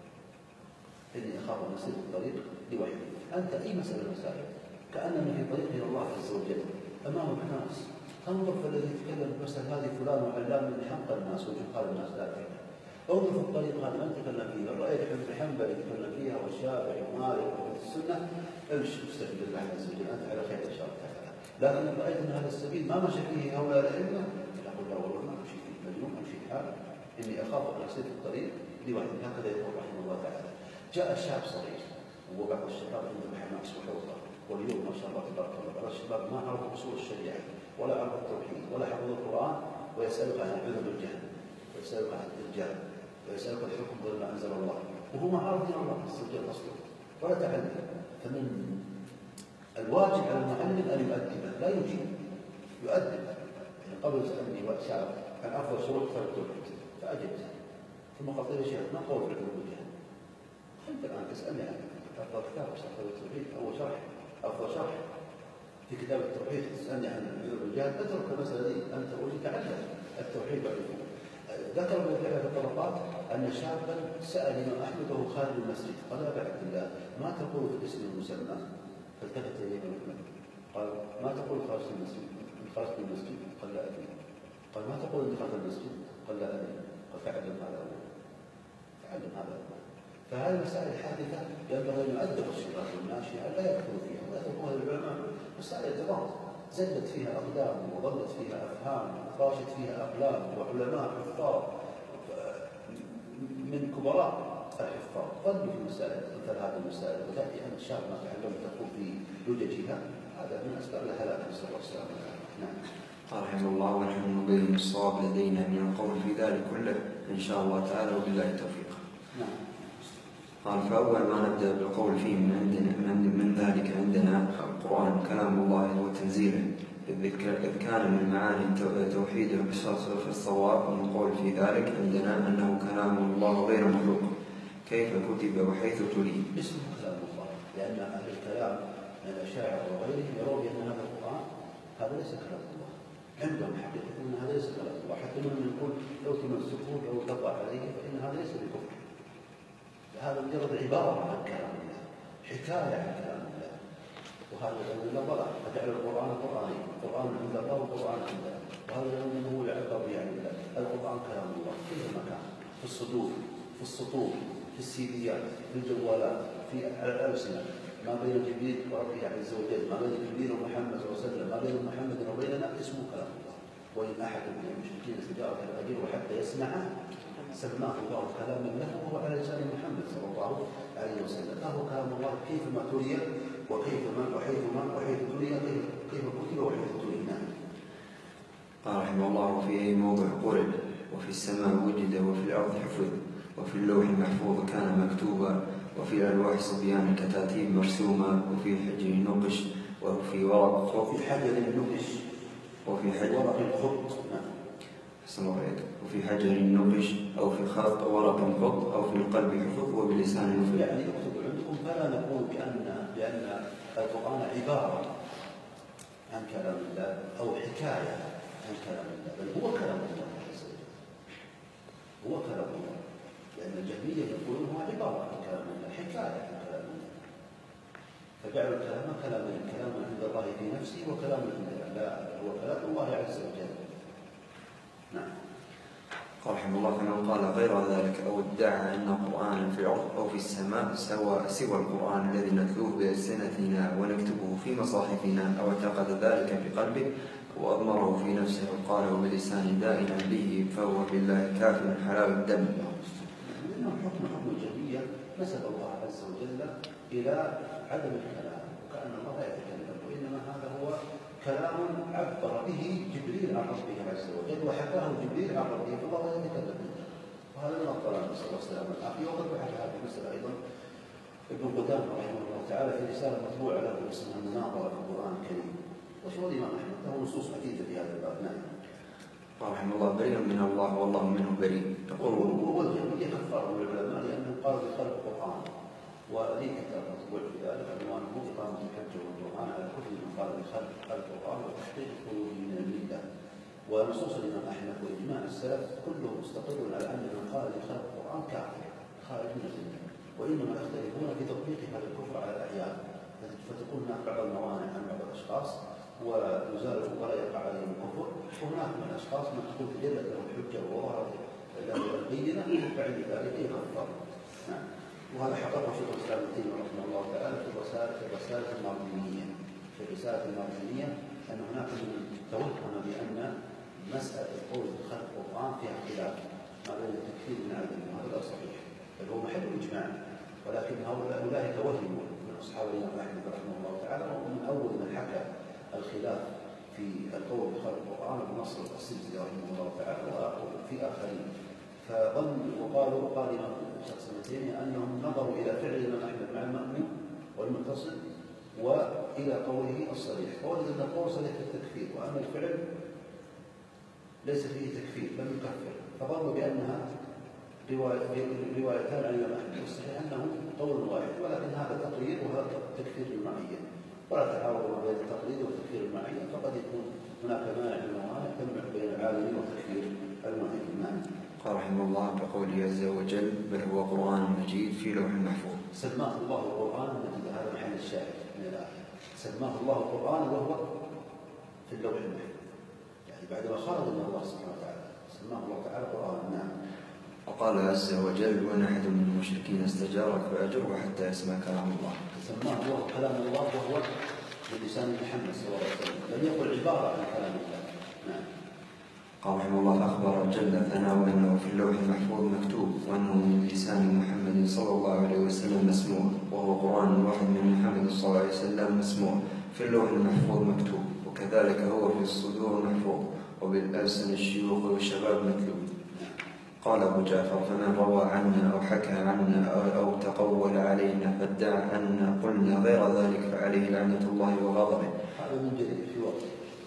إني أخاف أن أسير في الطريق لوحدي. أنت أي مسألة مسائل كأننا في طريق إلى الله عز وجل أمامك ناس تنظر فالذي يتكلم في المسألة هذه فلان وعلام من حمق الناس وجهال الناس لا فيها. انظر في الطريق هذا من تكلم فيه الرأي ابن حنبل يتكلم فيها والشافعي ومالك وأهل السنة امشي مستجد الله عز وجل أنت على خير إن شاء الله تعالى. لكن رأيت أن هذا السبيل ما مشى فيه هؤلاء الأئمة يقول لا والله ما أمشي فيه مجنون أمشي في حال إني أخاف أن أسير في الطريق لوحدي. هكذا يقول رحمه الله تعالى. جاء الشاب صغير وبعض الشباب عندهم حماس وحوطة، واليوم ما شاء الله تبارك الله بعض الشباب ما عرفوا أصول الشريعة ولا عرفوا التوحيد ولا حفظوا القرآن ويسألك عن عذر الجهل ويسألك عن الرجال ويسألك الحكم غير ما أنزل الله وهو ما عرف دين الله عز وجل أصله ولا تعلم. فمن الواجب على المعلم أن يؤدبه لا يجيب يؤدب. يعني قبل سألني وأشعر عن أفضل شروط كتاب التوحيد فأجبت ثم قلت له شيخ ما قول عذر الجهل؟ أنت الآن تسألني عن أفضل كتاب كتاب التوحيد أو شرح أفضل شرح في كتاب التوحيد تسألني عن عذر الجهل اترك المسألة دي أنت قول تعلم التوحيد وعرفه. ذكر ابن في الطبقات أن شابا سأل الإمام أحمد وهو خارج المسجد قال يا أبا عبد الله ما تقول في الاسم المسمى؟ فالتفت إليه أحمد قال ما تقول خارج المسجد؟ خارج المسجد قال لا أدري. قال ما تقول إني خارج المسجد؟ قال لا أدري. قال تعلم هذا أول تعلم هذا أول. فهذه المسائل الحادثة ينبغي أن يؤدب الشباب والناشئة لا يدخلوا فيها ولا يدخلوا العلماء مسائل جرات زلت فيها أقدام وظلت فيها أفهام خاشت فيها أقلام وعلماء حفاظ من كبراء الحفاظ ظلوا في مسائل مثل هذه المسائل وتأتي أن الشاب ما تعلم تقول في لججها هذا من أسباب الهلاك نسأل الله السلامة. نعم. رحمه الله ونحن نبين الصواب لدينا من القول في ذلك كله إن شاء الله تعالى وبالله التوفيق. نعم. قال فأول ما نبدأ بالقول فيه من, عندنا من, من ذلك عندنا القرآن كلام الله وتنزيله إذ كان من معاني توحيده في الصواب ونقول في ذلك عندنا أنه كلام الله غير مخلوق كيف كتب وحيث تلي. اسمه كلام الله لأن أهل الكلام من الأشاعرة وغيرهم يرون أن هذا القرآن هذا ليس كلام الله عندهم حقيقة أن هذا ليس كلام الله حتى من يقول لو تمسكوه أو تقع عليه فإن هذا ليس بكفر. هذا مجرد عبارة عن كلام الله حكاية عن كلام الله وهذا يقول الله ضلع فجعل القرآن قرآني القرآن عند الله والقرآن عنده وهذا يقول أنه يعبر يعني الله القرآن كلام الله في كل مكان في الصدور في السطور في السيديات في الجوالات في الألسنة ما بين جبريل وربه عز وجل ما بين جبريل ومحمد صلى الله عليه وسلم ما بين محمد وبيننا اسمه كلام الله. وإن أحد من المشركين استجارك الأجير حتى يسمعه سماه الله كلاما له وهو على لسان محمد صلى الله عليه وسلم. فهو كلام الله كيفما تلي وكيفما وحيثما وحيث تلي كيف كتب وحيث تلي. قال رحمه الله وفي أي موضع قرب وفي السماء وجد وفي الأرض حفظ وفي اللوح المحفوظ كان مكتوبا وفي الألواح صبيان كتاتيب مرسومة وفي حجر نقش وفي ورق خط وفي حجر نقش وفي حجر ورق الخط. وفي حجر نقش أو في خط ورق خط أو في القلب حفظ وبلسان يفل. يعني يكتب عندكم فلا نقول بأن بأن القرآن عبارة عن كلام الله أو حكاية عن كلام الله بل هو كلام الله عز وجل هو كلام الله لأن الجهمية يقولون هو عبارة عن كلام الله حكاية عن كلام الله فجعلوا الكلام كلاما كلاما عند الله في نفسه وكلام عند الله لا هو كلام الله عز وجل. نعم. قال رحمه الله فمن قال غير ذلك أو ادعى أن قرآنا في الأرض أو في السماء سوى سوى القرآن الذي نتلوه بألسنتنا ونكتبه في مصاحفنا أو اعتقد ذلك في قلبه وأضمره في نفسه وقاله بلسان دائما به فهو بالله كافر حلال الدم. لأنه حكم حكم الجهمية نسب الله عز وجل إلى عدم الكلام وكأن الله لا يتكلم، وإنما هذا هو كلام عبر به جبريل عن ربه عز وجل وحكاه جبريل عن ربه فالله لا يتكلم، وهذا من الضلال نسأل الله السلامة والعافية. وقد بحث هذه المسألة أيضا ابن قدامة رحمه الله تعالى في رسالة مطبوعة له اسمها المناظرة في القرآن الكريم، وشهود الإمام أحمد له نصوص عديدة في هذا الباب. نعم. رحمه الله بريء من الله والله منه بريء. يقول والجهمية كفروا العلماء لأنهم قالوا بخلق القرآن، ولي كتاب مطبوع في ذلك عنوانه إقامة الحجة والقرآن على كل من قال بخلق القرآن وتحقيق خروجه من الملة. ونصوص الإمام أحمد وإجماع السلف كله مستقر على أن من قال بخلق القرآن كافر خارج من الملة، وإنما يختلفون في تطبيق هذا الكفر على الأعيان، فتكون هناك بعض الموانع عن بعض الأشخاص ويزال ولا يقع عليهم الكفر، وهناك من الأشخاص من تكون تجلت له الحجة وظهرت له البينة فعند ذلك يكفر. نعم. وهذا حققه شيخ الإسلام ابن تيمية رحمه الله تعالى في الرسالة في الرسالة الماردينية في الرسالة الماردينية أن هناك من توهم بأن مسألة القول بخلق القرآن فيها اختلاف ما بين التكفير من عدم، وهذا لا صحيح، بل هو محل إجماع، ولكن هؤلاء أولئك وهموا من أصحاب الإمام أحمد رحمه الله تعالى، ومن أول من حكى الخلاف في القول بخلق القرآن ابن نصر السجزي رحمه الله تعالى وفي آخرين، فظن وقالوا قال شخص ابن تيمية أنهم نظروا إلى فعل الإمام أحمد مع المأمون والمتصل وإلى قوله الصريح، فوجد أن القول صريح في التكفير وأما الفعل ليس فيه تكفير لم يكفر، فظنوا بأنها روايتان عن الإمام أحمد، والصحيح أنه قول واحد، ولكن هذا تقرير وهذا تكفير المعين، ولا تعارض بين التقليد والتكفير المعين، فقد يكون هناك مانع من الموانع تمنع بين العالم والتكفير المعين. نعم. قال رحمه الله بقوله عز وجل بل هو قرآن مجيد في لوح محفوظ. سماه الله القرآن المجيد، هذا محل الشاهد من الآية، سماه الله القرآن وهو في اللوح المحفوظ، يعني بعدما خرج من الله سبحانه وتعالى سماه الله تعالى قرآن. نعم. وقال عز وجل وإن أحد من المشركين استجارك فأجره حتى يسمع كلام الله. سماه الله كلام الله وهو بلسان محمد صلى الله عليه وسلم، لم يقل عبارة عن كلام الله. نعم. قال رحمه الله أخبر جل ثناؤه أنه في اللوح المحفوظ مكتوب وأنه من لسان محمد صلى الله عليه وسلم مسموع، وهو قرآن واحد من محمد صلى الله عليه وسلم مسموع في اللوح المحفوظ مكتوب، وكذلك هو في الصدور محفوظ وبالألسن الشيوخ والشباب متلو. قال أبو جعفر فمن روى عنا أو حكى عنا أو, أو تقول علينا فادعى أن قلنا غير ذلك فعليه لعنة الله وغضبه. هذا من جديد في وقت،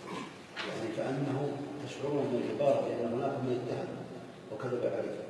يعني كأنه تشعرون من العبارة بأن هناك من يتهم وكذب عليه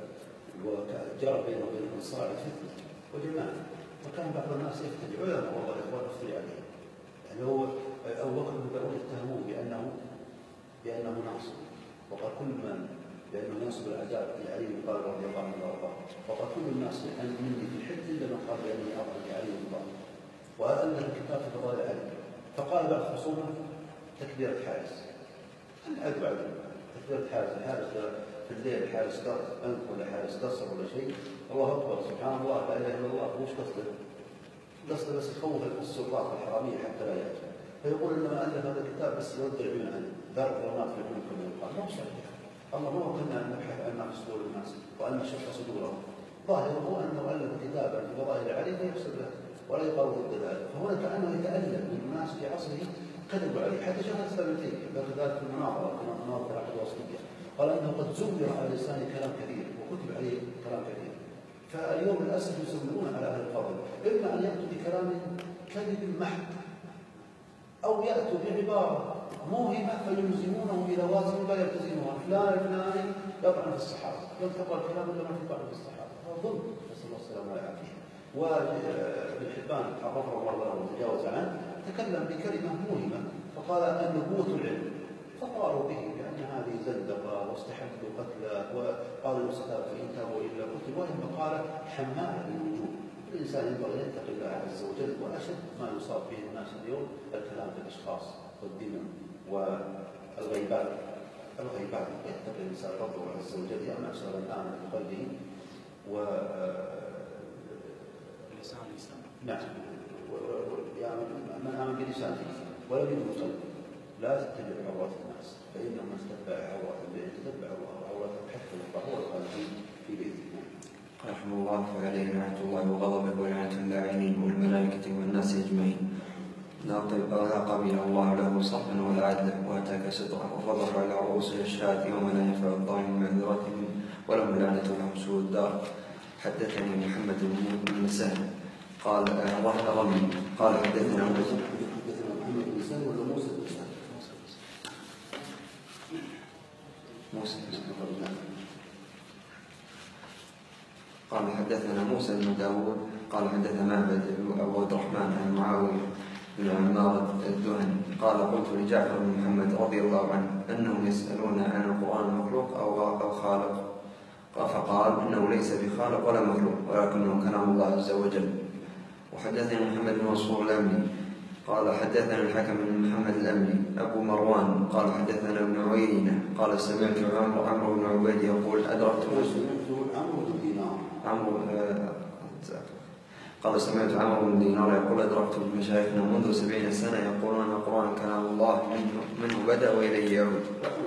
وجرى بينه وبين الأنصار فتنة وجماعة، وكان بعض الناس يفتج علماء والله الإخوان يفتي عليه، يعني هو أبو بكر بن مسعود اتهموه بأنه بأنه ناصر، وقال كل من لأنه ينصب العذاب لعلي بن طالب رضي الله عنه وأرضاه، وقال كل الناس مني في الحج إلا من قال بأني أرضى لعلي بن طالب، وألف الكتاب في فضائل علي، فقال بعض خصومه تكبيرة حارس، أدعو على تكبيرة حارس، الحارس في الليل حارس أنف ولا حارس قصر ولا شيء، الله أكبر سبحان الله لا إله إلا الله، وش قصده؟ قصده بس يخوف السلطات الحرامية حتى لا يأتوا، فيقول إنما ألف هذا الكتاب بس يرد العيون عنه، ذرب ظلمات في العيون كما يقال، ما هو صحيح. الله ما كنا أن نبحث عن ما في صدور الناس وأن نشق صدورهم، ظاهره هو أنه ألف كتابا في فضائل علي فيفسد له ولا يقال ضد ذلك، فهنا كأنه يتألم من الناس في عصره كذبوا عليه حتى شيخ الإسلام ابن تيمية ذلك في المناظرة كما مناظرة العقد الوسطية قال أنه قد زور على لسانه كلام كثير وكتب عليه كلام كثير، فاليوم للأسف يزورون على أهل الفضل، إما أن يأتوا بكلام كذب محض أو يأتوا بعبارة موهمة فيلزمونه بلوازم لا يلتزمها، فلان الفلاني يطعن في الصحابة، لم تقرأ الكلام إلا ما في طعن في الصحابة، هذا ظلم نسأل الله السلامة والعافية. وابن حبان حفظه الله وتجاوز عنه تكلم بكلمة موهمة فقال النبوة العلم، فقالوا به بأن هذه زندقة واستحبوا قتله وقالوا المستتاب فإن تابوا إلا قتل، وإن قال حمالة للوجوه. الإنسان ينبغي أن يتقي الله عز وجل، وأشد ما يصاب به الناس اليوم الكلام في الأشخاص والدماء والغيبات. الغيبات يتقي الإنسان ربه عز وجل يا معشر الآن بقلبه و لسان لسان نعم يعني من آمن بلسانه ولم يؤمن بقلبه لا تتبع عورات الناس، فإنه من تتبع عورات البيت تتبع الله عورات حتى فهو القلب في بيته. رحمه الله فعليه لعنة الله وغضبه ولعنة اللاعنين والملائكة والناس أجمعين. لا قبل الله له صرفا ولا عدلا واتاك سترا وفضح على رؤوس الاشهاد يوم لا ينفع الظالم معذرتهم ولهم اللعنة ولهم سوء الدار. حدثني محمد بن سهل قال ظهر رمي قال حدثنا محمد بن سهل ولا موسى بن سهل؟ موسى قال حدثنا موسى بن داود قال حدثنا معبد أبو عبد الرحمن عن معاوية بن عمار الدهني قال قلت لجعفر بن محمد رضي الله عنه أنهم يسألون عن القرآن مخلوق أو أو خالق فقال إنه ليس بخالق ولا مخلوق ولكنه كلام الله عز وجل. وحدثني محمد بن منصور الأملي قال حدثنا الحكم بن محمد الأملي أبو مروان قال حدثنا ابن عيينة قال سمعت عمرو عمرو بن عبيد يقول أدركت عمرو بن دينار عمرو قال سمعت عمرو بن دينار يقول أدركت مشايخنا منذ سبعين سنة يقولون القرآن كلام الله منه, منه بدأ وإليه يعود.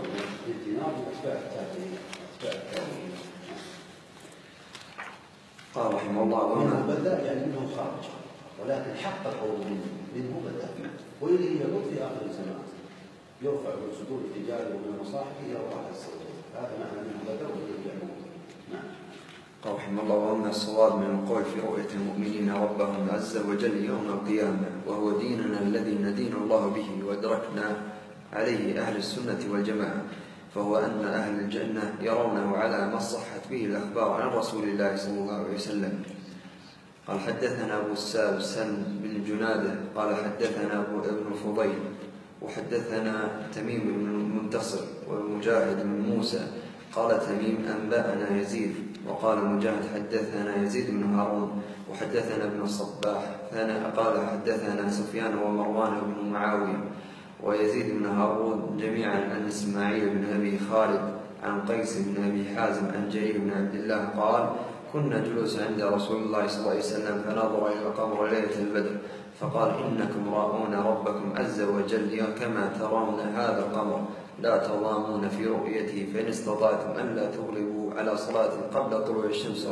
قال رحمه الله منه بدأ يعني منه خارج ولكن حققه منه منه بدأ وإليه يعود في آخر الزمان يرفع من صدور التجارة ومن المصاحف إلى الله عز وجل. هذا معنى منه بدأ وإليه يعود. نعم. قال رحمه الله وأما الصواب من القول في رؤية المؤمنين ربهم عز وجل يوم القيامة وهو ديننا الذي ندين الله به وأدركنا عليه أهل السنة والجماعة فهو أن أهل الجنة يرونه على ما صحت به الأخبار عن رسول الله صلى الله عليه وسلم. قال حدثنا أبو الساب سن بن جنادة قال حدثنا أبو ابن فضيل وحدثنا تميم بن منتصر ومجاهد بن موسى قال تميم أنبأنا يزيد وقال مجاهد حدثنا يزيد بن هارون وحدثنا ابن الصباح قال حدثنا سفيان ومروان بن معاوية ويزيد بن هارون جميعا عن إسماعيل بن أبي خالد عن قيس بن أبي حازم عن جرير بن عبد الله قال كنا جلوسا عند رسول الله صلى الله عليه وسلم فنظر إلى القمر ليلة البدر فقال إنكم راؤون ربكم عز وجل كما ترون هذا القمر لا تضامون في رؤيته فإن استطعتم أن لا تغلبوا على صلاة قبل طلوع الشمس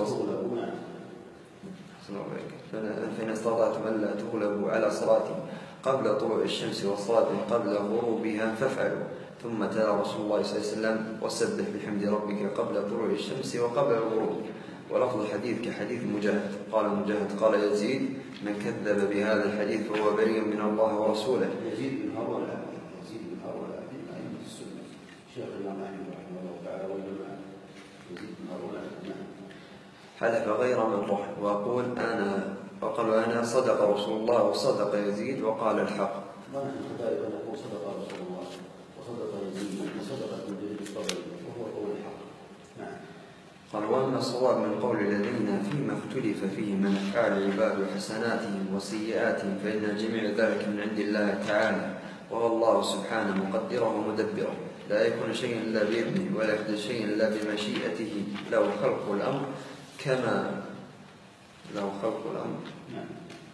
فإن استطعتم أن لا تغلبوا على صلاة قبل طلوع الشمس وصلاة قبل غروبها فافعلوا. ثم تلا رسول الله صلى الله عليه وسلم وسبح بحمد ربك قبل طلوع الشمس وقبل الغروب. ولفظ الحديث كحديث مجاهد. قال مجاهد قال يزيد من كذب بهذا الحديث فهو بريء من الله ورسوله. يزيد بن هارون يزيد بن هارون أئمة السنة شيخ الإمام أحمد رحمه الله تعالى والجماعة يزيد بن هارون حلف غير من روح وأقول أنا وقال أنا صدق رسول الله وصدق يزيد وقال الحق. ما نحن كذلك نقول صدق رسول الله وصدق يزيد وصدق ابن جرير الطبري وهو قول الحق. نعم. قال وأما الصواب من قول الذين فيما اختلف فيه من أفعال العباد وحسناتهم وسيئاتهم فإن الجميع ذلك من عند الله تعالى وهو الله سبحانه مقدره ومدبره لا يكون شيء إلا بإذنه ولا يحدث شيء إلا بمشيئته له خلق الأمر كما له خلق الأمر نعم.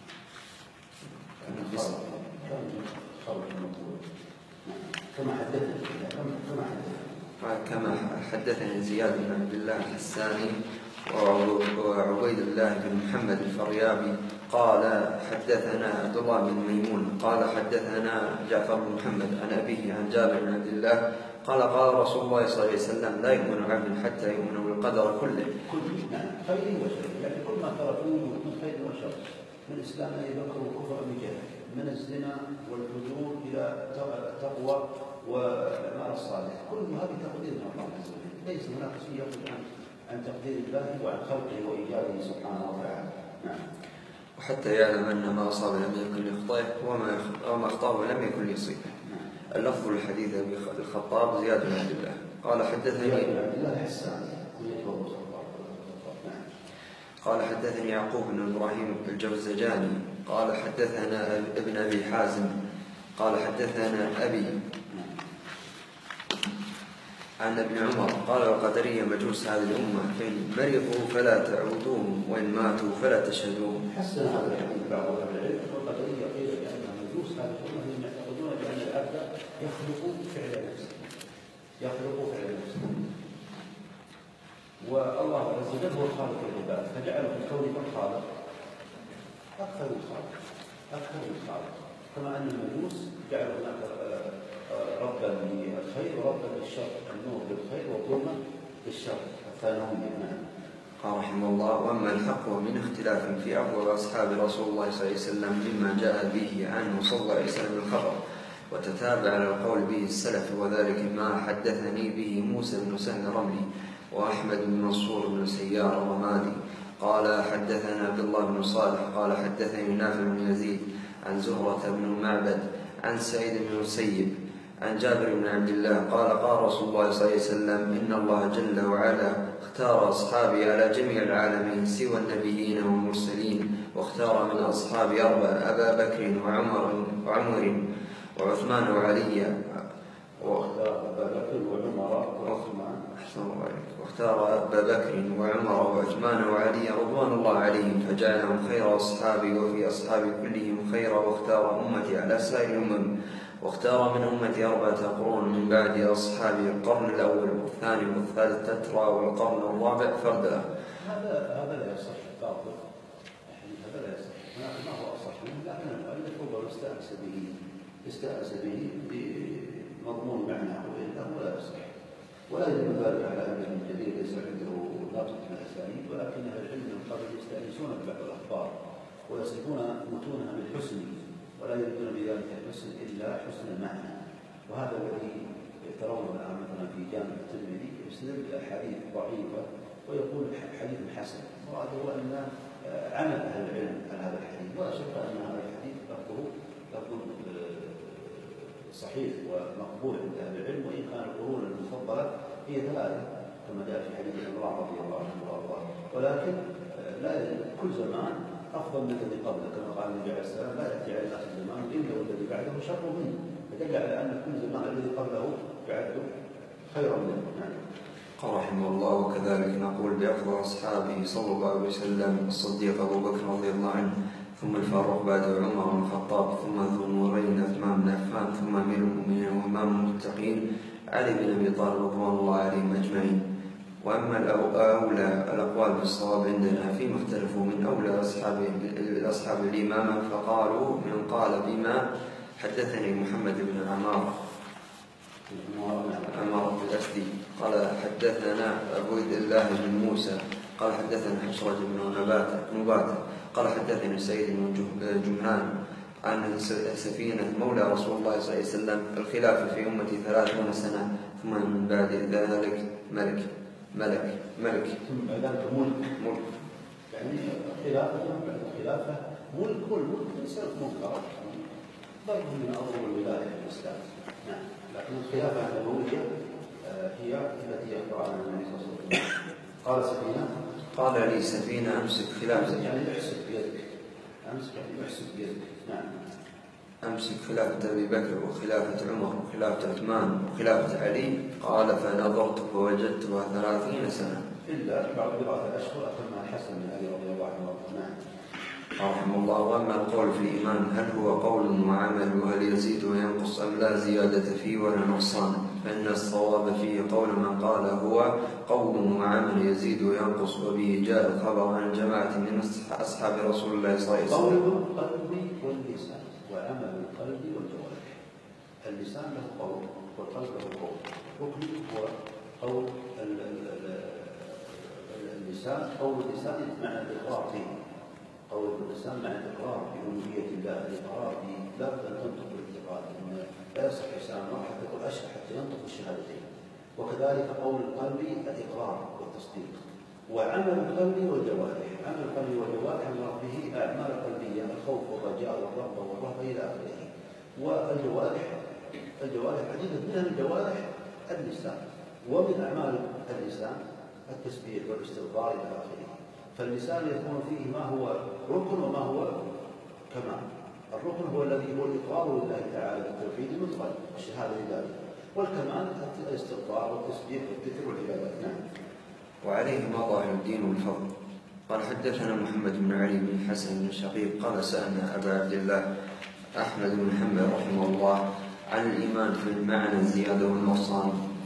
كما حدثنا كما حدثنا كما حدثني زياد بن عبد الله الحساني وعبيد الله بن محمد الفريابي قال حدثنا عبد الله بن ميمون قال حدثنا جعفر بن محمد عن أبيه عن جابر بن عبد الله قال قال رسول الله صلى الله عليه وسلم لا يؤمن عبد حتى يؤمن بالقدر كله كله نعم خير وشر يعني كل ما تركوه من خير وشر من إسلام أبي بكر وكفر أبي جهل من الزنا والفجور إلى التقوى والأعمال الصالحة كل هذه تقدير من الله عز وجل ليس هناك شيء يخرج عن عن تقدير الله وعن خلقه وإيجاده سبحانه وتعالى. نعم. وحتى يعلم أن ما أصاب لم يكن ليخطئه وما وما أخطأه لم يكن ليصيبه. اللفظ الحديث أبي الخطاب زياد بن عبد الله قال حدثني عبد الله الحساني قال حدثني يعقوب بن إبراهيم الجوزجاني قال حدثنا ابن أبي حازم قال حدثنا أبي عن ابن عمر قال القدرية مجوس هذه الأمة فإن مرضوا فلا تعودوهم وإن ماتوا فلا تشهدوهم. حسن هذا الحديث بعض أهل العلم والقدرية قيل بأنها مجوس هذه الأمة هم يعتقدون بأن العبد يخلق فعل نفسه يخلق فعل نفسه والله عز وجل هو خالق العباد، فجعله في الكون كالخالق أكثر من خالق، أكثر من خالق، كما أن المجوس جعل هناك ربا للخير وربا للشر، النور للخير والظلمة للشر الثانوية. نعم. قال رحمه الله: واما الحق من اختلاف في اقوال اصحاب رسول الله صلى الله عليه وسلم مما جاء به عنه صلى الله عليه وسلم الخبر وتتابع على القول به السلف، وذلك ما حدثني به موسى بن سهل رملي واحمد بن منصور بن سيار الرمادي قال حدثنا عبد الله بن صالح قال حدثني نافع بن يزيد عن زهرة بن معبد عن سعيد بن المسيب عن جابر بن عبد الله قال قال رسول الله صلى الله عليه وسلم: إن الله جل وعلا اختار أصحابي على جميع العالمين سوى النبيين والمرسلين، واختار من أصحابي أربعة: أبا بكر وعمر وعمر وعثمان وعلي واختار أبا بكر وعمر وعثمان واختار أبا بكر وعمر وعثمان وعلي رضوان الله عليهم، فجعلهم خير أصحابي وفي أصحابي كلهم خيرا، واختار أمتي على سائر الأمم، واختار من أمتي أربعة قرون من بعد أصحابي: القرن الأول والثاني والثالث تترى، والقرن الرابع فردا. هذا هذا لا يصح باطل، يعني هذا لا يصح، هناك ما هو أصح منه، لكن المؤلف ربما استأنس به استأنس به بمضمون معناه، وإلا هو لا يصح، ولا يدل ذلك على أن ابن جرير ليس عنده نقص من الأسانيد، ولكن أهل العلم من قبل يستأنسون ببعض الأخبار ويصفون متونها بالحسن، ولا يريدون بذلك الحسن إلا حسن المعنى. وهذا الذي ترونه الآن مثلا في جامع الترمذي يسند أحاديث ضعيفة ويقول حديث حسن، وهذا هو أن عمل أهل العلم على هذا الحديث، ولا شك أن هذا الحديث لفظه لفظ صحيح ومقبول عند أهل العلم، وإن كان القرون المفضلة هي ثلاثة كما جاء في حديث عمر رضي الله عنه وأرضاه، ولكن لا كل زمان أفضل من الذي قبله، كما قال النبي عليه السلام: لا يأتي على آخر الزمان إلا والذي بعده شر منه، فدل على أن كل زمان الذي قبله يعد خيرا منه. يعني. قال رحمه الله: وكذلك نقول بأفضل أصحابه صلى الله عليه وسلم الصديق أبو بكر رضي الله عنه، ثم الفاروق بعده عمر بن الخطاب، ثم ذو النورين عثمان بن عفان، ثم أمير المؤمنين وإمام المتقين علي بن أبي طالب رضوان الله عليهم أجمعين. وأما الأولى الأقوال بالصواب عندنا فيما اختلفوا من أولى أصحاب أصحاب الإمامة، فقالوا: من قال بما حدثني محمد بن عمار عمار الأسدي قال حدثنا أبو الله بن موسى قال حدثنا حشرة بن نباتة قال حدثني سيد بن جمهان عن سفينة مولى رسول الله صلى الله عليه وسلم: الخلافة في أمتي ثلاثون سنة، ثم من بعد ذلك ملك ملك ملك ثم بعد ذلك ملك ملك يعني خلافة بعد الخلافة ملك، والملك ليس منكر، ضرب من أضرب الولاية في الإسلام. نعم. لكن الخلافة النبوية هي التي يخبر عنها النبي صلى الله عليه وسلم. قال سفينة قال لي سفينة: أمسك خلافة، يعني احسب بيدك، أمسك يعني احسب بيدك. نعم. أمسك خلافة أبي بكر وخلافة عمر وخلافة عثمان وخلافة علي. قال: فنظرت فوجدتها ثلاثين سنة إلا بعد بضعة أشهر أتمها الحسن بن علي رضي الله عنه. نعم. رحمه الله: وأما القول في الإيمان هل هو قول وعمل، وهل يزيد وينقص أم لا زيادة فيه ولا نقصان، فإن الصواب فيه قول من قال هو قول وعمل يزيد وينقص، وبه جاء الخبر عن جماعة من أصحاب رسول الله صلى الله عليه وسلم. قول القلب واللسان وعمل القلب والجوارح. اللسان له قول والقلب له قول. الركن هو قول اللسان، قول اللسان معنى الإقرار فيه، قول اللسان معنى الإقرار بألوهية الله، الإقرار به لا بد أن تنطق بالاعتقاد، إن لا يصح لسان واحد يقول أشهد حتى ينطق الشهادتين. وكذلك قول القلب الإقرار والتصديق، وعمل القلب والجوارح. عمل القلب والجوارح المراد به أعمال قلبية، الخوف والرجاء والرغبة والرهبة إلى آخره. والجوارح الجوارح عديدة، منها الجوارح اللسان، ومن أعمال اللسان التسبيح والاستغفار إلى آخره. فاللسان يكون فيه ما هو ركن وما هو كمال. الركن هو الذي هو الإقرار لله تعالى بالتوحيد المطلق والشهادة لذلك، والكمال الاستغفار والتسبيح والذكر والعبادات. نعم. وعليه مظاهر الدين والفضل. قال حدثنا محمد بن علي بن حسن بن شقيق قال سألنا أبا عبد الله أحمد بن محمد رحمه الله عن الإيمان في المعنى الزيادة والنقصان،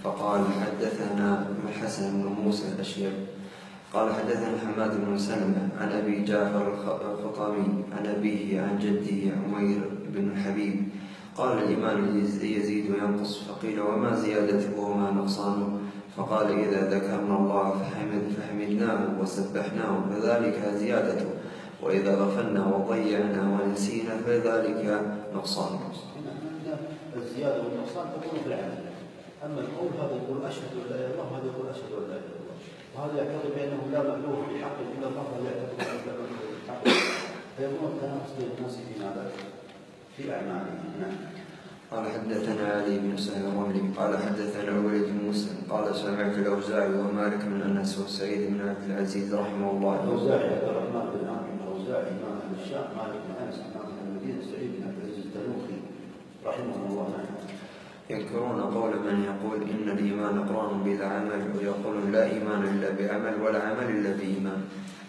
فقال حدثنا الحسن بن موسى الأشيب قال حدثنا حماد بن سلمة عن أبي جعفر الخطامي عن أبيه عن جده عمير بن الحبيب قال الإيمان يزيد وينقص. فقيل وما زيادته وما نقصانه؟ فقال إذا ذكرنا الله فحمد فحمدناه وسبحناه فذلك زيادته، وإذا غفلنا وضيعنا ونسينا فذلك نقصانه. الزيادة والنقصان تكون في العمل، أما القول هذا يقول أشهد أن لا إله إلا الله وهذا يقول أشهد أن لا إله إلا الله، وهذا يعتقد بأنه لا مألوه بحق إلا الله وهذا يعتقد بأنه لا مألوه بحق، فيكون التنافس بين الناس في ماذا؟ في أعمالهم. نعم. قال حدثنا علي بن سهل الرملي قال حدثنا الوليد بن مسلم قال سمعت الأوزاعي ومالك بن أنس وسعيد بن عبد العزيز رحمه الله. الأوزاعي عبد الرحمن بن عمرو الأوزاعي إمام أهل الشام، مالك بن أنس إمام أهل المدينة، سعيد بن عبد العزيز التنوخي رحمه الله. ينكرون قول من يقول إن الإيمان إقرار بلا عمل، ويقولون لا إيمان إلا بعمل ولا عمل إلا بإيمان.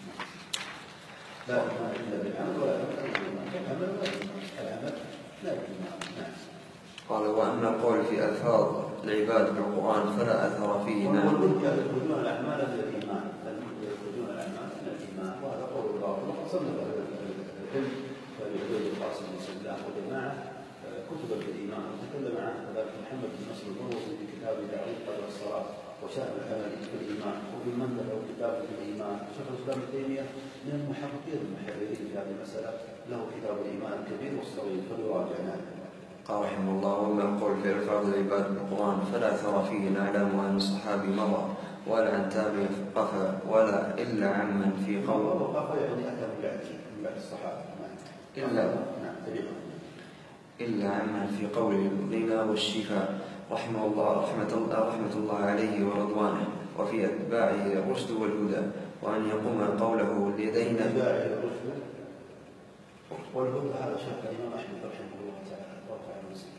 لا إيمان إلا بالعمل ولا عمل إلا بإيمان، العمل لا إيمان، العمل لا إيمان. نعم. قال وأما القول في ألفاظ العباد بالقرآن فلا أثر فيه. نعم. والملك يخرجون الأعمال من الإيمان، الملك يخرجون الأعمال من الإيمان، وهذا قول باطل وصنف العلم كالعبيد القاسم بن سلام وجماعة كتبا في الإيمان وتكلم عنه كذلك محمد بن نصر المروزي في كتابه تعريف قدر الصلاة وشأن العمل في الإيمان، وفي منطق له كتاب في الإيمان. شيخ الإسلام ابن تيمية من المحققين المحررين في هذه المسألة، له كتاب الإيمان الكبير والصغير فليراجعناه. قال رحمه الله وما القول في ألفاظ العباد بالقرآن فلا أثر فيه نعلم أن الصحابي مضى ولا عن تابع قفا ولا إلا عمن في قول قفا يعني أتى من بعد من بعد الصحابة إلا نعم تبعهم إلا عمن في قول الغنى والشفاء رحمه الله رحمة الله رحمة الله عليه ورضوانه، وفي أتباعه الرشد والهدى، وأن يقوم قوله اليدين أتباعه الرشد والهدى. هذا شيخ الإمام أحمد رحمه الله تعالى رفع المسجد.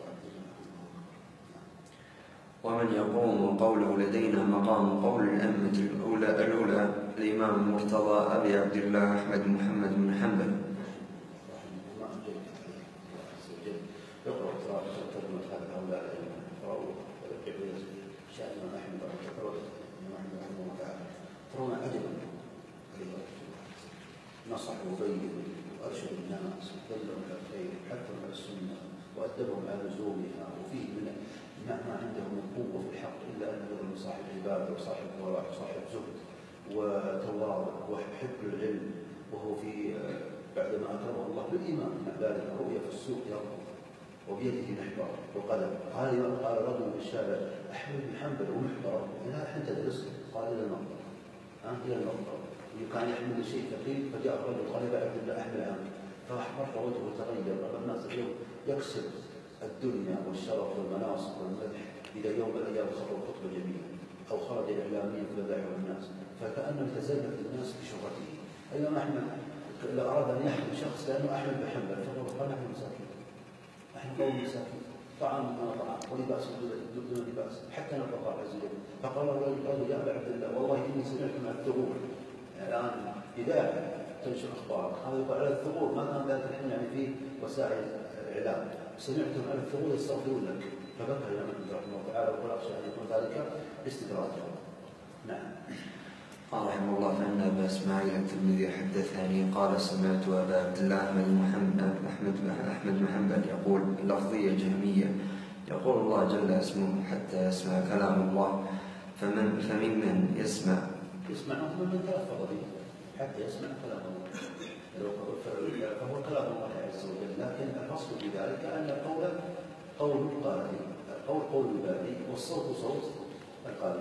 ومن يقوم قوله لدينا مقام قول الأمة الأولى الأولى الإمام المرتضى أبي عبد الله أحمد محمد بن حنبل. يقرأ ترجمة هذا هؤلاء الأئمة شأن أحمد رحمه الله تعالى ترون عجبا نصح وبين وأرشد الناس ودلهم على الخير وحثهم على السنة وأدبهم على لزومها، وفيه من ما عنده من قوة في الحق إلا أنه يظل صاحب عبادة وصاحب ورع وصاحب زهد وتواضع وحب العلم، وهو في بعدما أكرمه الله بالإيمان مع ذلك رؤية في السوق يرضى وبيده محبر وقلم. قال قال رجل في الشارع أحمد بن حنبل ومحبر لا أنت تدرس؟ قال إلى النظر ها إلى النظر. وكان يحمل شيء ثقيل فجاء رجل قال يا عبد الله أحمل عنك، فأحمر وجهه وتغير. الناس اليوم يكسب الدنيا والشرف والمناصب والمدح إلى يوم الأيام خطب خطبة جميلة أو خرج إعلاميا فذاعه الناس، فكأنه تزلف الناس بشهرته. أيضا أحمد لو أراد أن يحمل شخص لأنه أحمد بن حنبل فقال قال نحن مساكين، نحن قوم مساكين، طعام أنا طعام ولباس دون لباس حتى نلقى الله عز وجل. فقال الرجل يا أبا عبد الله والله إني سمعت مع الثغور الآن إذاعة تنشر أخبار، هذا يقال على الثغور ما كان ذلك الحين يعني فيه وسائل إعلام، سمعتم على الثغور يستغفرون لك، فبكى الإمام أحمد رحمه الله تعالى وقال أخشى أن يكون ذلك استدراجا. نعم. قال رحمه الله فإن أبا إسماعيل الترمذي حدثني قال سمعت أبا عبد الله أحمد محمد أحمد أحمد محمد يقول لفظية جهمية يقول الله جل اسمه حتى يسمع كلام الله، فمن فممن يسمع يسمع من تلفظ به حتى يسمع كلام الله فهو كلام الله عز وجل، لكن الفصل في ذلك أن القول قول القارئ، القول قول الباري، والصوت صوت القارئ.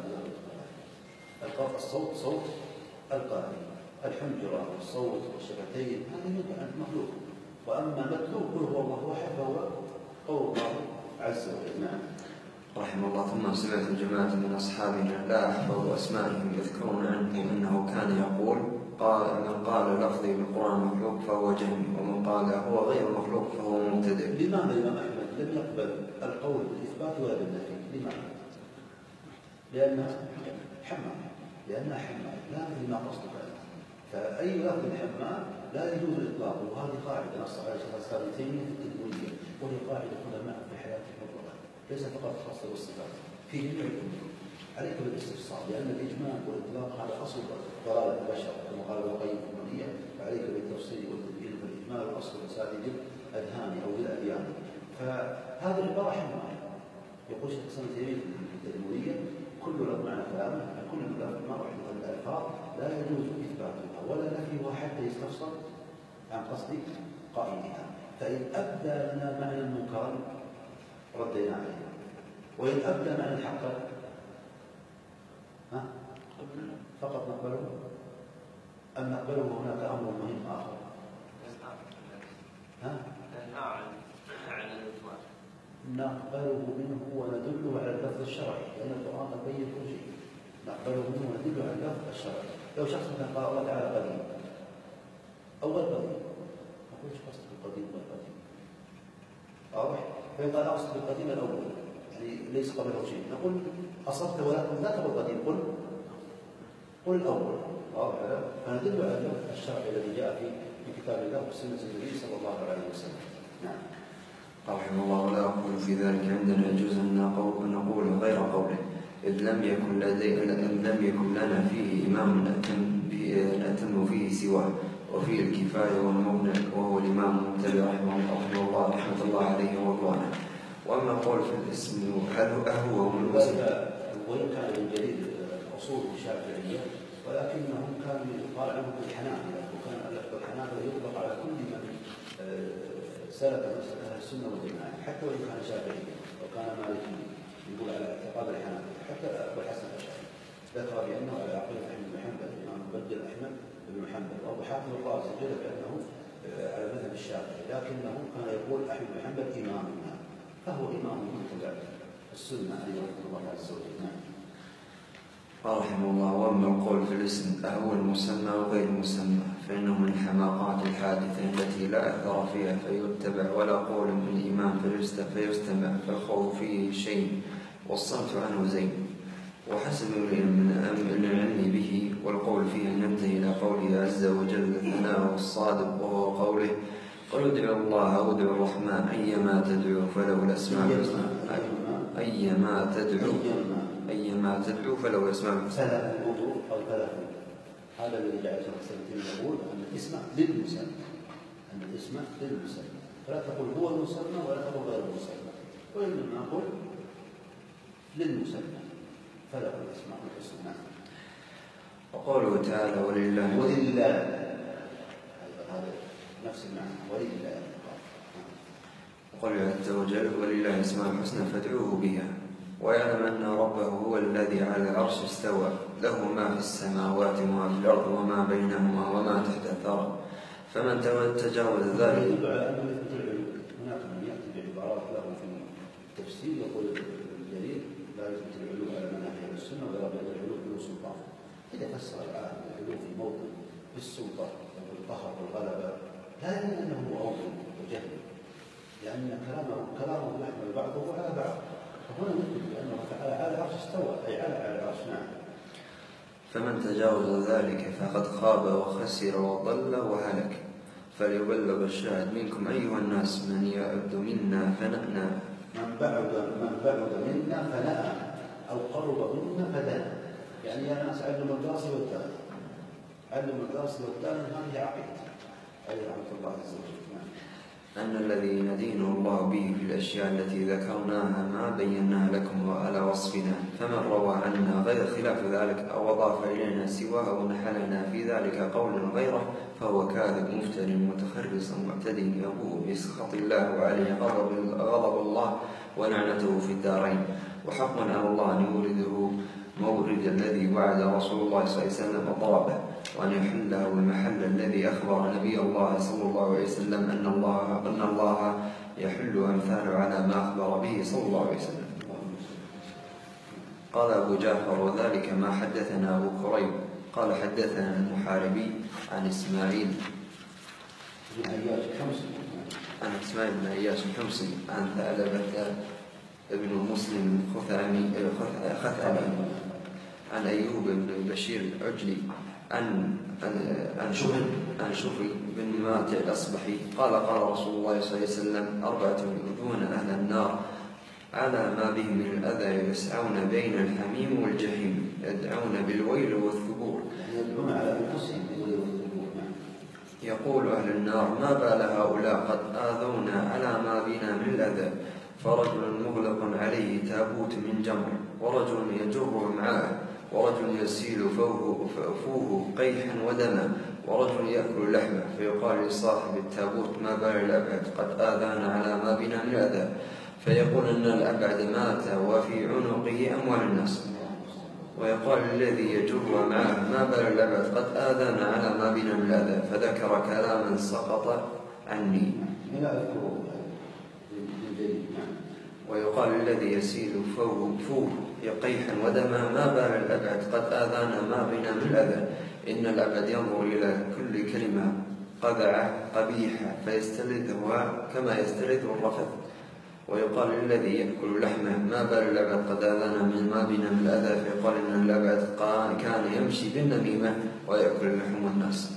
الصوت صوت القارئ، الحنجرة والصوت والشفتين هذا مخلوق، وأما مطلوب هو الله وحده فهو قول الله عز وجل. نعم. رحمه الله ثم سمعت جماعة من أصحابنا لا أحفظ أسمائهم يذكرون عنه أنه كان يقول قال من قال لفظي بالقرآن مخلوق فهو جهمي، ومن قال هو غير مخلوق فهو مبتدع. لماذا الإمام أحمد لم يقبل القول بالإثبات ولا بالنفي؟ لماذا؟ لأنها حمام، لأنها حمام لا أدري ما قصد ذلك، فأي لفظ حمام لا يجوز إطلاقه، وهذه قاعدة نص على شيخ الإسلام ابن تيمية في التدوينية، وهي قاعدة هنا معه في حياته المطلقة ليس فقط خاصة بالصفات، في جميع الأمور. عليك بالاستفسار، لأن الإجمال والإطلاق هذا أصل ضلالة البشر كما قال ابن القيم في المنية، فعليك بالتفصيل والتبيين والإجمال الأصل مساجد الأذهان أو الأديان. فهذه العبارة حمراء. يقول شيخ الإسلام ابن تيمية في التدمرية: كل معنى كلامه كل ما وحدة الألفاظ لا يجوز إثباتها ولا نفيها حتى يستفسر عن قصد قائلها، فإن أبدى لنا معنى منكرا ردينا عليه، وإن أبدى معنى حقا ها فقط نقبله، أم نقبله هناك أمر مهم آخر؟ ها؟ نقبله منه وندله على اللفظ الشرعي، لأن القرآن بين كل شيء. نقبله منه وندله على اللفظ الشرعي. لو شخص مثلا قال الله تعالى قديم، أول قديم، نقول ايش قصد بالقديم والقديم؟ واضح؟ فإن قال أقصد بالقديم الأول، يعني ليس قبله شيء، نقول أصبت ولكن لا تقل قديم، قل قل الأول. واضح هذا؟ فندل على اللفظ الشرعي الذي جاء في كتاب الله وسنة النبي صلى الله عليه وسلم. نعم. رحمه الله: ولا أقول في ذلك عندنا يجوز أن نقول غير قوله، إذ لم يكن لدي إذ لم يكن لنا فيه إمام نأتم فيه سواه، وفيه الكفاية والمغنى وهو الإمام المتبع رحمه الله رحمة الله عليه ورضوانه. وأما القول في الاسم هل هو المسلم؟ وإن كان من جديد الأصول الشافعية، ولكنهم كانوا يقال عنهم الحنابلة، وكان الحنابلة يطلق على كل من سلك مسلك أهل السنة والجماعة، حتى وإن كان شافعيا وكان مالكيا، يقول على اعتقاد الحنابلة. حتى أبو الحسن الأشعري ذكر بأنه على عقيدة أحمد بن حنبل، الإمام مبدل أحمد بن حنبل، وأبو حاتم الرازي جل بأنه على مذهب الشافعي، لكنه كان يقول أحمد بن حنبل إمامنا، فهو إمام متبع السنة عليه رحمه الله عز وجل. رحمه الله: وأما القول في الاسم أهو المسمى وغير المسمى فإنه من الحماقات الحادثة التي لا أثر فيها فيتبع، ولا قول من إمام فيستمع فالخوف فيه شيء والصمت عنه زين، وحسب من العلم به والقول فيه أن ينتهي إلى قوله عز وجل ثناؤه الصادق، وهو قوله: قل ادعوا الله أو ادعوا الرحمن أيما تدعوا فله الأسماء الحسنى. أيما تدعوا أيما تدعو فلو الأسماء الحسنى. الوضوء أو ثلاثة، هذا الذي جعل شيخ الإسلام يقول أن الاسم للمسمى، أن الاسم للمسمى، فلا تقول هو المسمى ولا تقول غير المسمى، وإنما نقول للمسمى فله الأسماء الحسنى. وقوله تعالى: ولله ولله، هذا نفس المعنى، ولله. وقوله عز وجل: ولله الأسماء الحسنى فادعوه بها، ويعلم أن ربه هو الذي على العرش استوى، له ما في السماوات وما في الأرض وما بينهما وما تحت الثرى، فمن تجاوز ذلك. يدل على أنه يثبت العلو. هناك من يأتي بعبارات له في التفسير يقول الجليل: لا يثبت العلو على مناهج السنة ولا بين العلو بالسلطان. إذا فسر العالم العلو في موطن بالسلطة والقهر والغلبة، لا يعني أنه مؤول وجهل، لأن كلامه كلامه يحمل بعضه على بعض. هنا نثبت بأنه تعالى على العرش استوى، أي على على العرش. نعم. فمن تجاوز ذلك فقد خاب وخسر وضل وهلك، فليبلغ الشاهد منكم أيها الناس من يعد منا فنأنا. من بعد من بعد منا فنأى، أو قرب منا فدنا. يعني يا ناس علموا القاصي والتالي، علموا القاصي والتالي، هذه عقيدة عليه رحمة الله عز وجل. أن الذي ندين الله به في الأشياء التي ذكرناها ما بيناها لكم على وصفنا، فمن روى عنا غير خلاف ذلك أو أضاف إلينا سواه أو نحلنا في ذلك قولا غيره فهو كاذب مفتر متخرص معتدي يبوء بسخط الله وعليه غضب, غضب الله ونعنته في الدارين، وحق على الله أن يورده مورد الذي وعد رسول الله صلى الله عليه وسلم طلبه، وأن يحله المحل الذي أخبر نبي الله صلى الله عليه وسلم أن الله أن الله يحل أمثاله على ما أخبر به صلى الله عليه وسلم. قال أبو جعفر: وذلك ما حدثنا أبو كريب قال حدثنا المحاربي عن إسماعيل عن إسماعيل بن إياس الحمصي عن ثعلبة ابن مسلم الخثعمي عن أيوب بن بشير العجلي عن عن شفري عن شفري بن ماتع الأصبحي قال: قال رسول الله صلى الله عليه وسلم: أربعة يؤذون أهل النار على ما به من الأذى يسعون بين الحميم والجحيم يدعون بالويل والثبور. يدعون على أنفسهم بالويل والثبور. يقول أهل النار: ما بال هؤلاء قد آذونا على ما بنا من الأذى. فرجل مغلق عليه تابوت من جمر، ورجل يجر معاه، ورجل يسيل فوه, فوه قيحا ودما، ورجل يأكل لحمه. فيقال لصاحب التابوت: ما بال الأبعد قد آذانا على ما بنا من الأذى. فيقول أن الأبعد مات وفي عنقه أموال الناس. ويقال الذي يجر معه: ما بال الأبعد قد آذانا على ما بنا من الأذى. فذكر كلاما سقط عني. ويقال الذي يسيل فوه, فوه قيحا ودما: ما بال الأبعد قد آذانا ما بنا من الأذى. إن الأبعد ينظر إلى كل كلمة قذعة قبيحة فيستلذها كما يستلذ الرفث. ويقال للذي يأكل لحمه: ما بال الأبعد قد آذانا من ما بنا من الأذى. فيقال إن الأبعد كان يمشي بالنميمة ويأكل لحم الناس.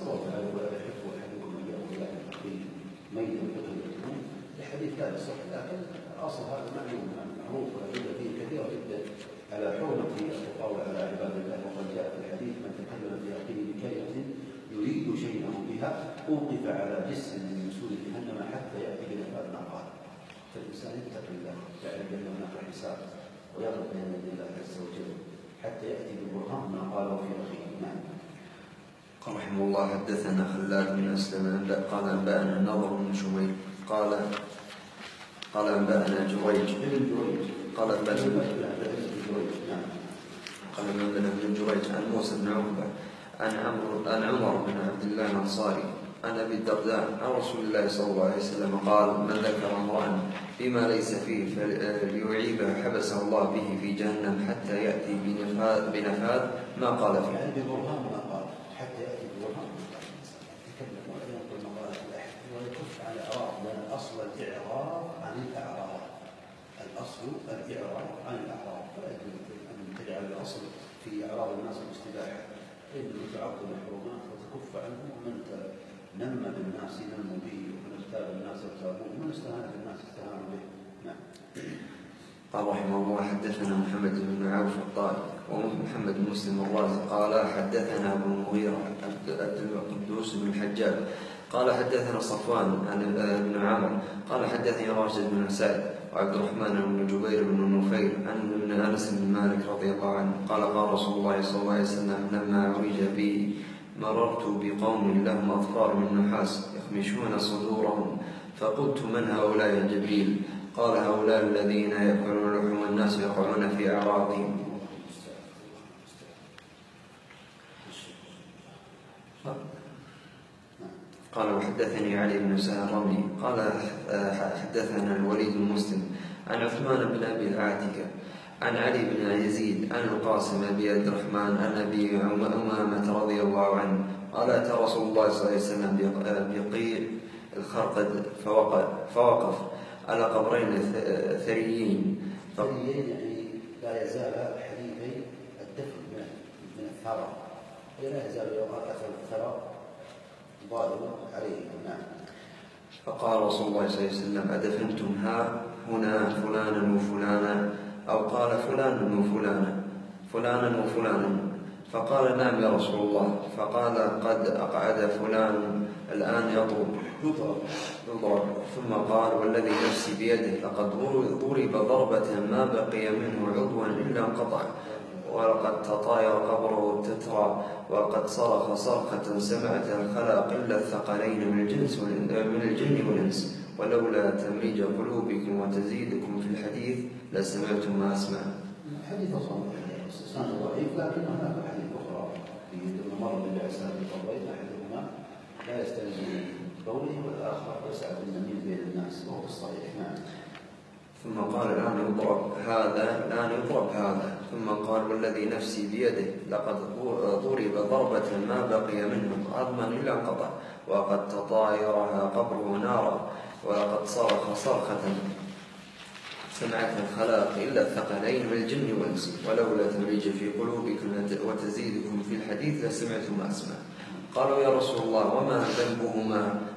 الحديث لا يصح، لكن أصل هذا معلوم معروف وأدلة فيه كثيرة جدا على حرمة القول على عباد الله. وقد جاء في الحديث: من تكلم في أخيه بكلمة يريد شيئا بها أوقف على جسر من جسور جهنم حتى يأتي بنفاذ ما قال. فالإنسان يتقي الله، يعلم أن هناك حساب، ويغلق بين يدي الله عز وجل حتى يأتي بالبرهان ما قاله في أخيه. نعم. قال رحمه الله: حدثنا خلاد بن أسلم قال أنبأنا النضر بن شميل قال قال أنبأنا جريج قال أنبأنا قال أنبأنا بن جريج عن موسى بن عقبة عن عمرو عن عمر بن عبد الله الأنصاري عن أبي الدرداء عن رسول الله صلى الله عليه وسلم قال: من ذكر امرأ بما ليس فيه فليعيبه حبسه الله به في جهنم حتى يأتي بنفاذ بنفاذ ما قال فيه. يعني ببرهان ما قال، حتى يأتي ببرهان ما قال. يتكلم ولا ينقل مقالة الأحد ويكف عن الإعراض، لأن أصل الإعراض عن الأعراض. الأصل الإعراض عن الأعراض، فلا يجوز أن تجعل الأصل في إعراض الناس بالاستباحة، إنما تعظم الحرمات وتكف عنهم. ومن نم بالناس نم به، ومن اغتاب الناس اغتابوه، ومن استهان بالناس استهانوا به. نعم. قال رحمه الله: حدثنا محمد بن عوف الطائي ومحمد بن مسلم الرازي قال حدثنا ابو المغيرة عبد القدوس بن الحجاج قال حدثنا صفوان عن ابن عمرو قال حدثني راشد بن سعد وعبد الرحمن بن جبير بن نفيل عن ابن انس بن مالك رضي الله عنه قال: قال رسول الله صلى الله عليه وسلم: لما عرج بي مررت بقوم لهم اظفار من نحاس يخمشون صدورهم، فقلت: من هؤلاء يا جبريل؟ قال: هؤلاء الذين يأكلون لحوم الناس ويقعون في أعراضهم. قال: وحدثني علي بن سهل الرملي قال حدثنا الوليد بن مسلم عن عثمان بن أبي العاتكة عن علي بن يزيد عن القاسم بن عبد الرحمن عن أبي أمامة رضي الله عنه قال: أتى رسول الله صلى الله عليه وسلم بقيع الخرقد فوقف على قبرين ثريين. ثريين يعني لا يزال حديثي الدفن من الثرى، لا يزال يرى أثر الثرى ظالما عليه. نعم. فقال رسول الله صلى الله عليه وسلم: أدفنتم ها هنا فلانا وفلانا؟ أو قال: فلانا وفلانا فلانا وفلانا. فقال: نعم يا رسول الله. فقال: قد أقعد فلان الآن يضرب يضرب. ثم قال: والذي نفسي بيده لقد ضرب ضربة ما بقي منه عضوا إلا انقطع، ولقد تطاير قبره تترى، وقد صرخ صرخة سمعت الخلق إلا الثقلين من الجنس من الجن والإنس، ولولا تمريج قلوبكم وتزيدكم في الحديث لسمعتم ما أسمع. حديث صحيح ضعيف، لكن هناك حديث أخرى في مر بالإحسان بالقبرين أحدهما لا يستلزم قوله والآخر يسعى بالنميم بين الناس، وهو الصحيح. نعم. ثم قال: الآن يضرب هذا الآن يضرب هذا. ثم قال: والذي نفسي بيده لقد ضرب ضربة ما بقي منه عظما إلا انقطع، وقد تطايرها قبره نارا، ولقد صرخ صرخة سمعت الخلاق إلا الثقلين من الجن والإنس، ولولا تمريج في قلوبكم وتزيدكم في الحديث لسمعتم ما أسمع. قالوا: يا رسول الله وما ذنبهما؟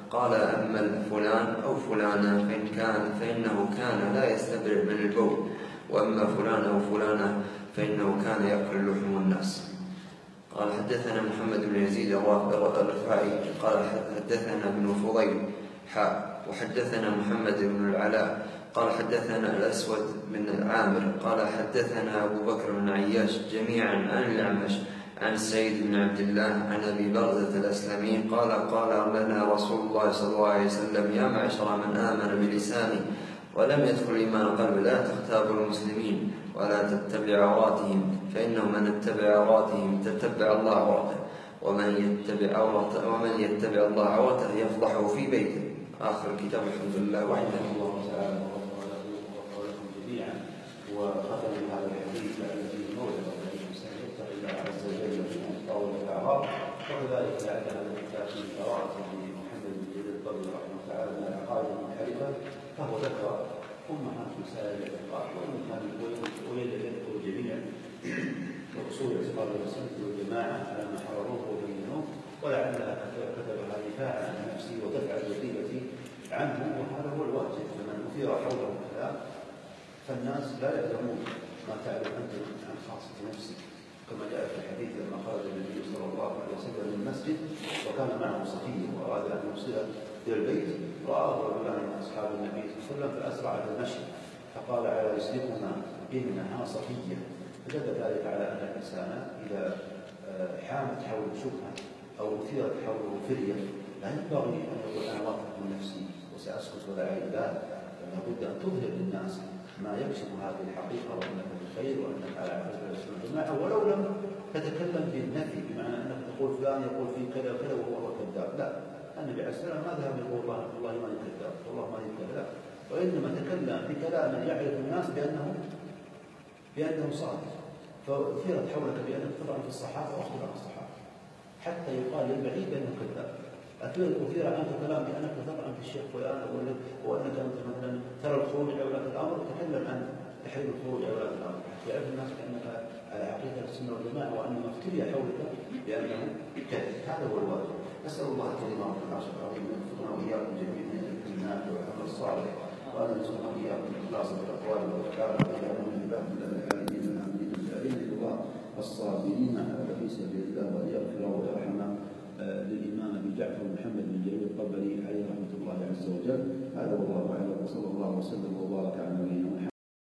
قال أما فلان أو فلانة فإن كان فإنه كان لا يستبرئ من البول، وأما فلان أو فلانة فإنه كان يأكل لحوم الناس. قال حدثنا محمد بن يزيد الرفاعي قال حدثنا ابن فضيل حاء وحدثنا محمد بن العلاء قال حدثنا الأسود بن عامر قال حدثنا أبو بكر بن عياش جميعا عن الأعمش عن سعيد بن عبد الله عن أبي برزة الأسلمي قال قال لنا رسول الله صلى الله عليه وسلم يا معشر من آمن بلسانه ولم يدخل إيمان قلب لا تغتابوا المسلمين ولا تتبع عوراتهم، فإنه من اتبع عوراتهم تتبع الله عورته، ومن يتبع عورته ومن يتبع الله عورته يفضحه في بيته. آخر الكتاب. الحمد لله وحده. الله تعالى وقولكم جميعا وختم هذا الحديث الذي فيه موعظة للإنسان يتقي الله عز وجل من قول الأعراض، وكذلك جعل هذا الكتاب في قراءة لمحمد بن جرير الطبري رحمه الله تعالى من العقائد المنحرفة، فهو ذكر أمهات مسائل الاعتقاد وإن كان ويذكر جميعا وأصول اعتقاد السنة والجماعة على ما حرروه وبينوه، ولعلها كتبها دفاعا عن نفسه ودفع الرقيبة عنه، وهذا هو الواجب. فمن أثير حوله الكلام فالناس لا يعلمون ما تعلم أنت عن خاصة نفسك، كما جاء في الحديث لما خرج النبي صلى الله عليه وسلم من المسجد وكان معه صفية وأراد أن يوصل إلى البيت، رآه رجلان من أصحاب النبي صلى الله عليه وسلم فأسرع المشي فقال على رسلكما إنها صفية، فدل ذلك على أن الإنسان إذا حامت حول شبهة أو أثيرت حوله فرية لا ينبغي أن يقول أنا واثق من نفسي وسأسكت ولا أعيد ذلك، لابد أن تظهر للناس ما يكشف هذه الحقيقة وأنك بالخير وأنك على حسب السنة والجماعة، ولو لم تتكلم بالنفي بمعنى أنك تقول فلان يقول في كذا وكذا وهو كذاب، لا، النبي عليه السلام ما ذهب يقول والله ما يكذب والله ما يكذب، لا، وإنما تكلم بكلام يعرف الناس بأنه بأنه صادق، فأثيرت حولك بأنك تطعن في الصحابة واخبر عن الصحابة حتى يقال للبعيد بأنه كذاب. أثير عنك كلام بأنك تطعن في الشيخ فلان وأنك أنت مثلا ترى الخروج على ولاة الأمر، تكلم عن تحريم الخروج على ولاة الأمر حتى يعرف الناس بأنك على عقيدة السنة والجماعة وأن ما افتري حولك بأنه كذب. هذا هو الواجب. نسأل الله الكريم ورب العرش العظيم أن يرزقنا وإياكم جميعا الإيمان والعمل الصالح، وأن يرزقنا وإياكم الإخلاص في الأقوال والأفعال، وأن يجعلنا من عباد الله العالمين العاملين الجاهلين الله الصابرين على في سبيل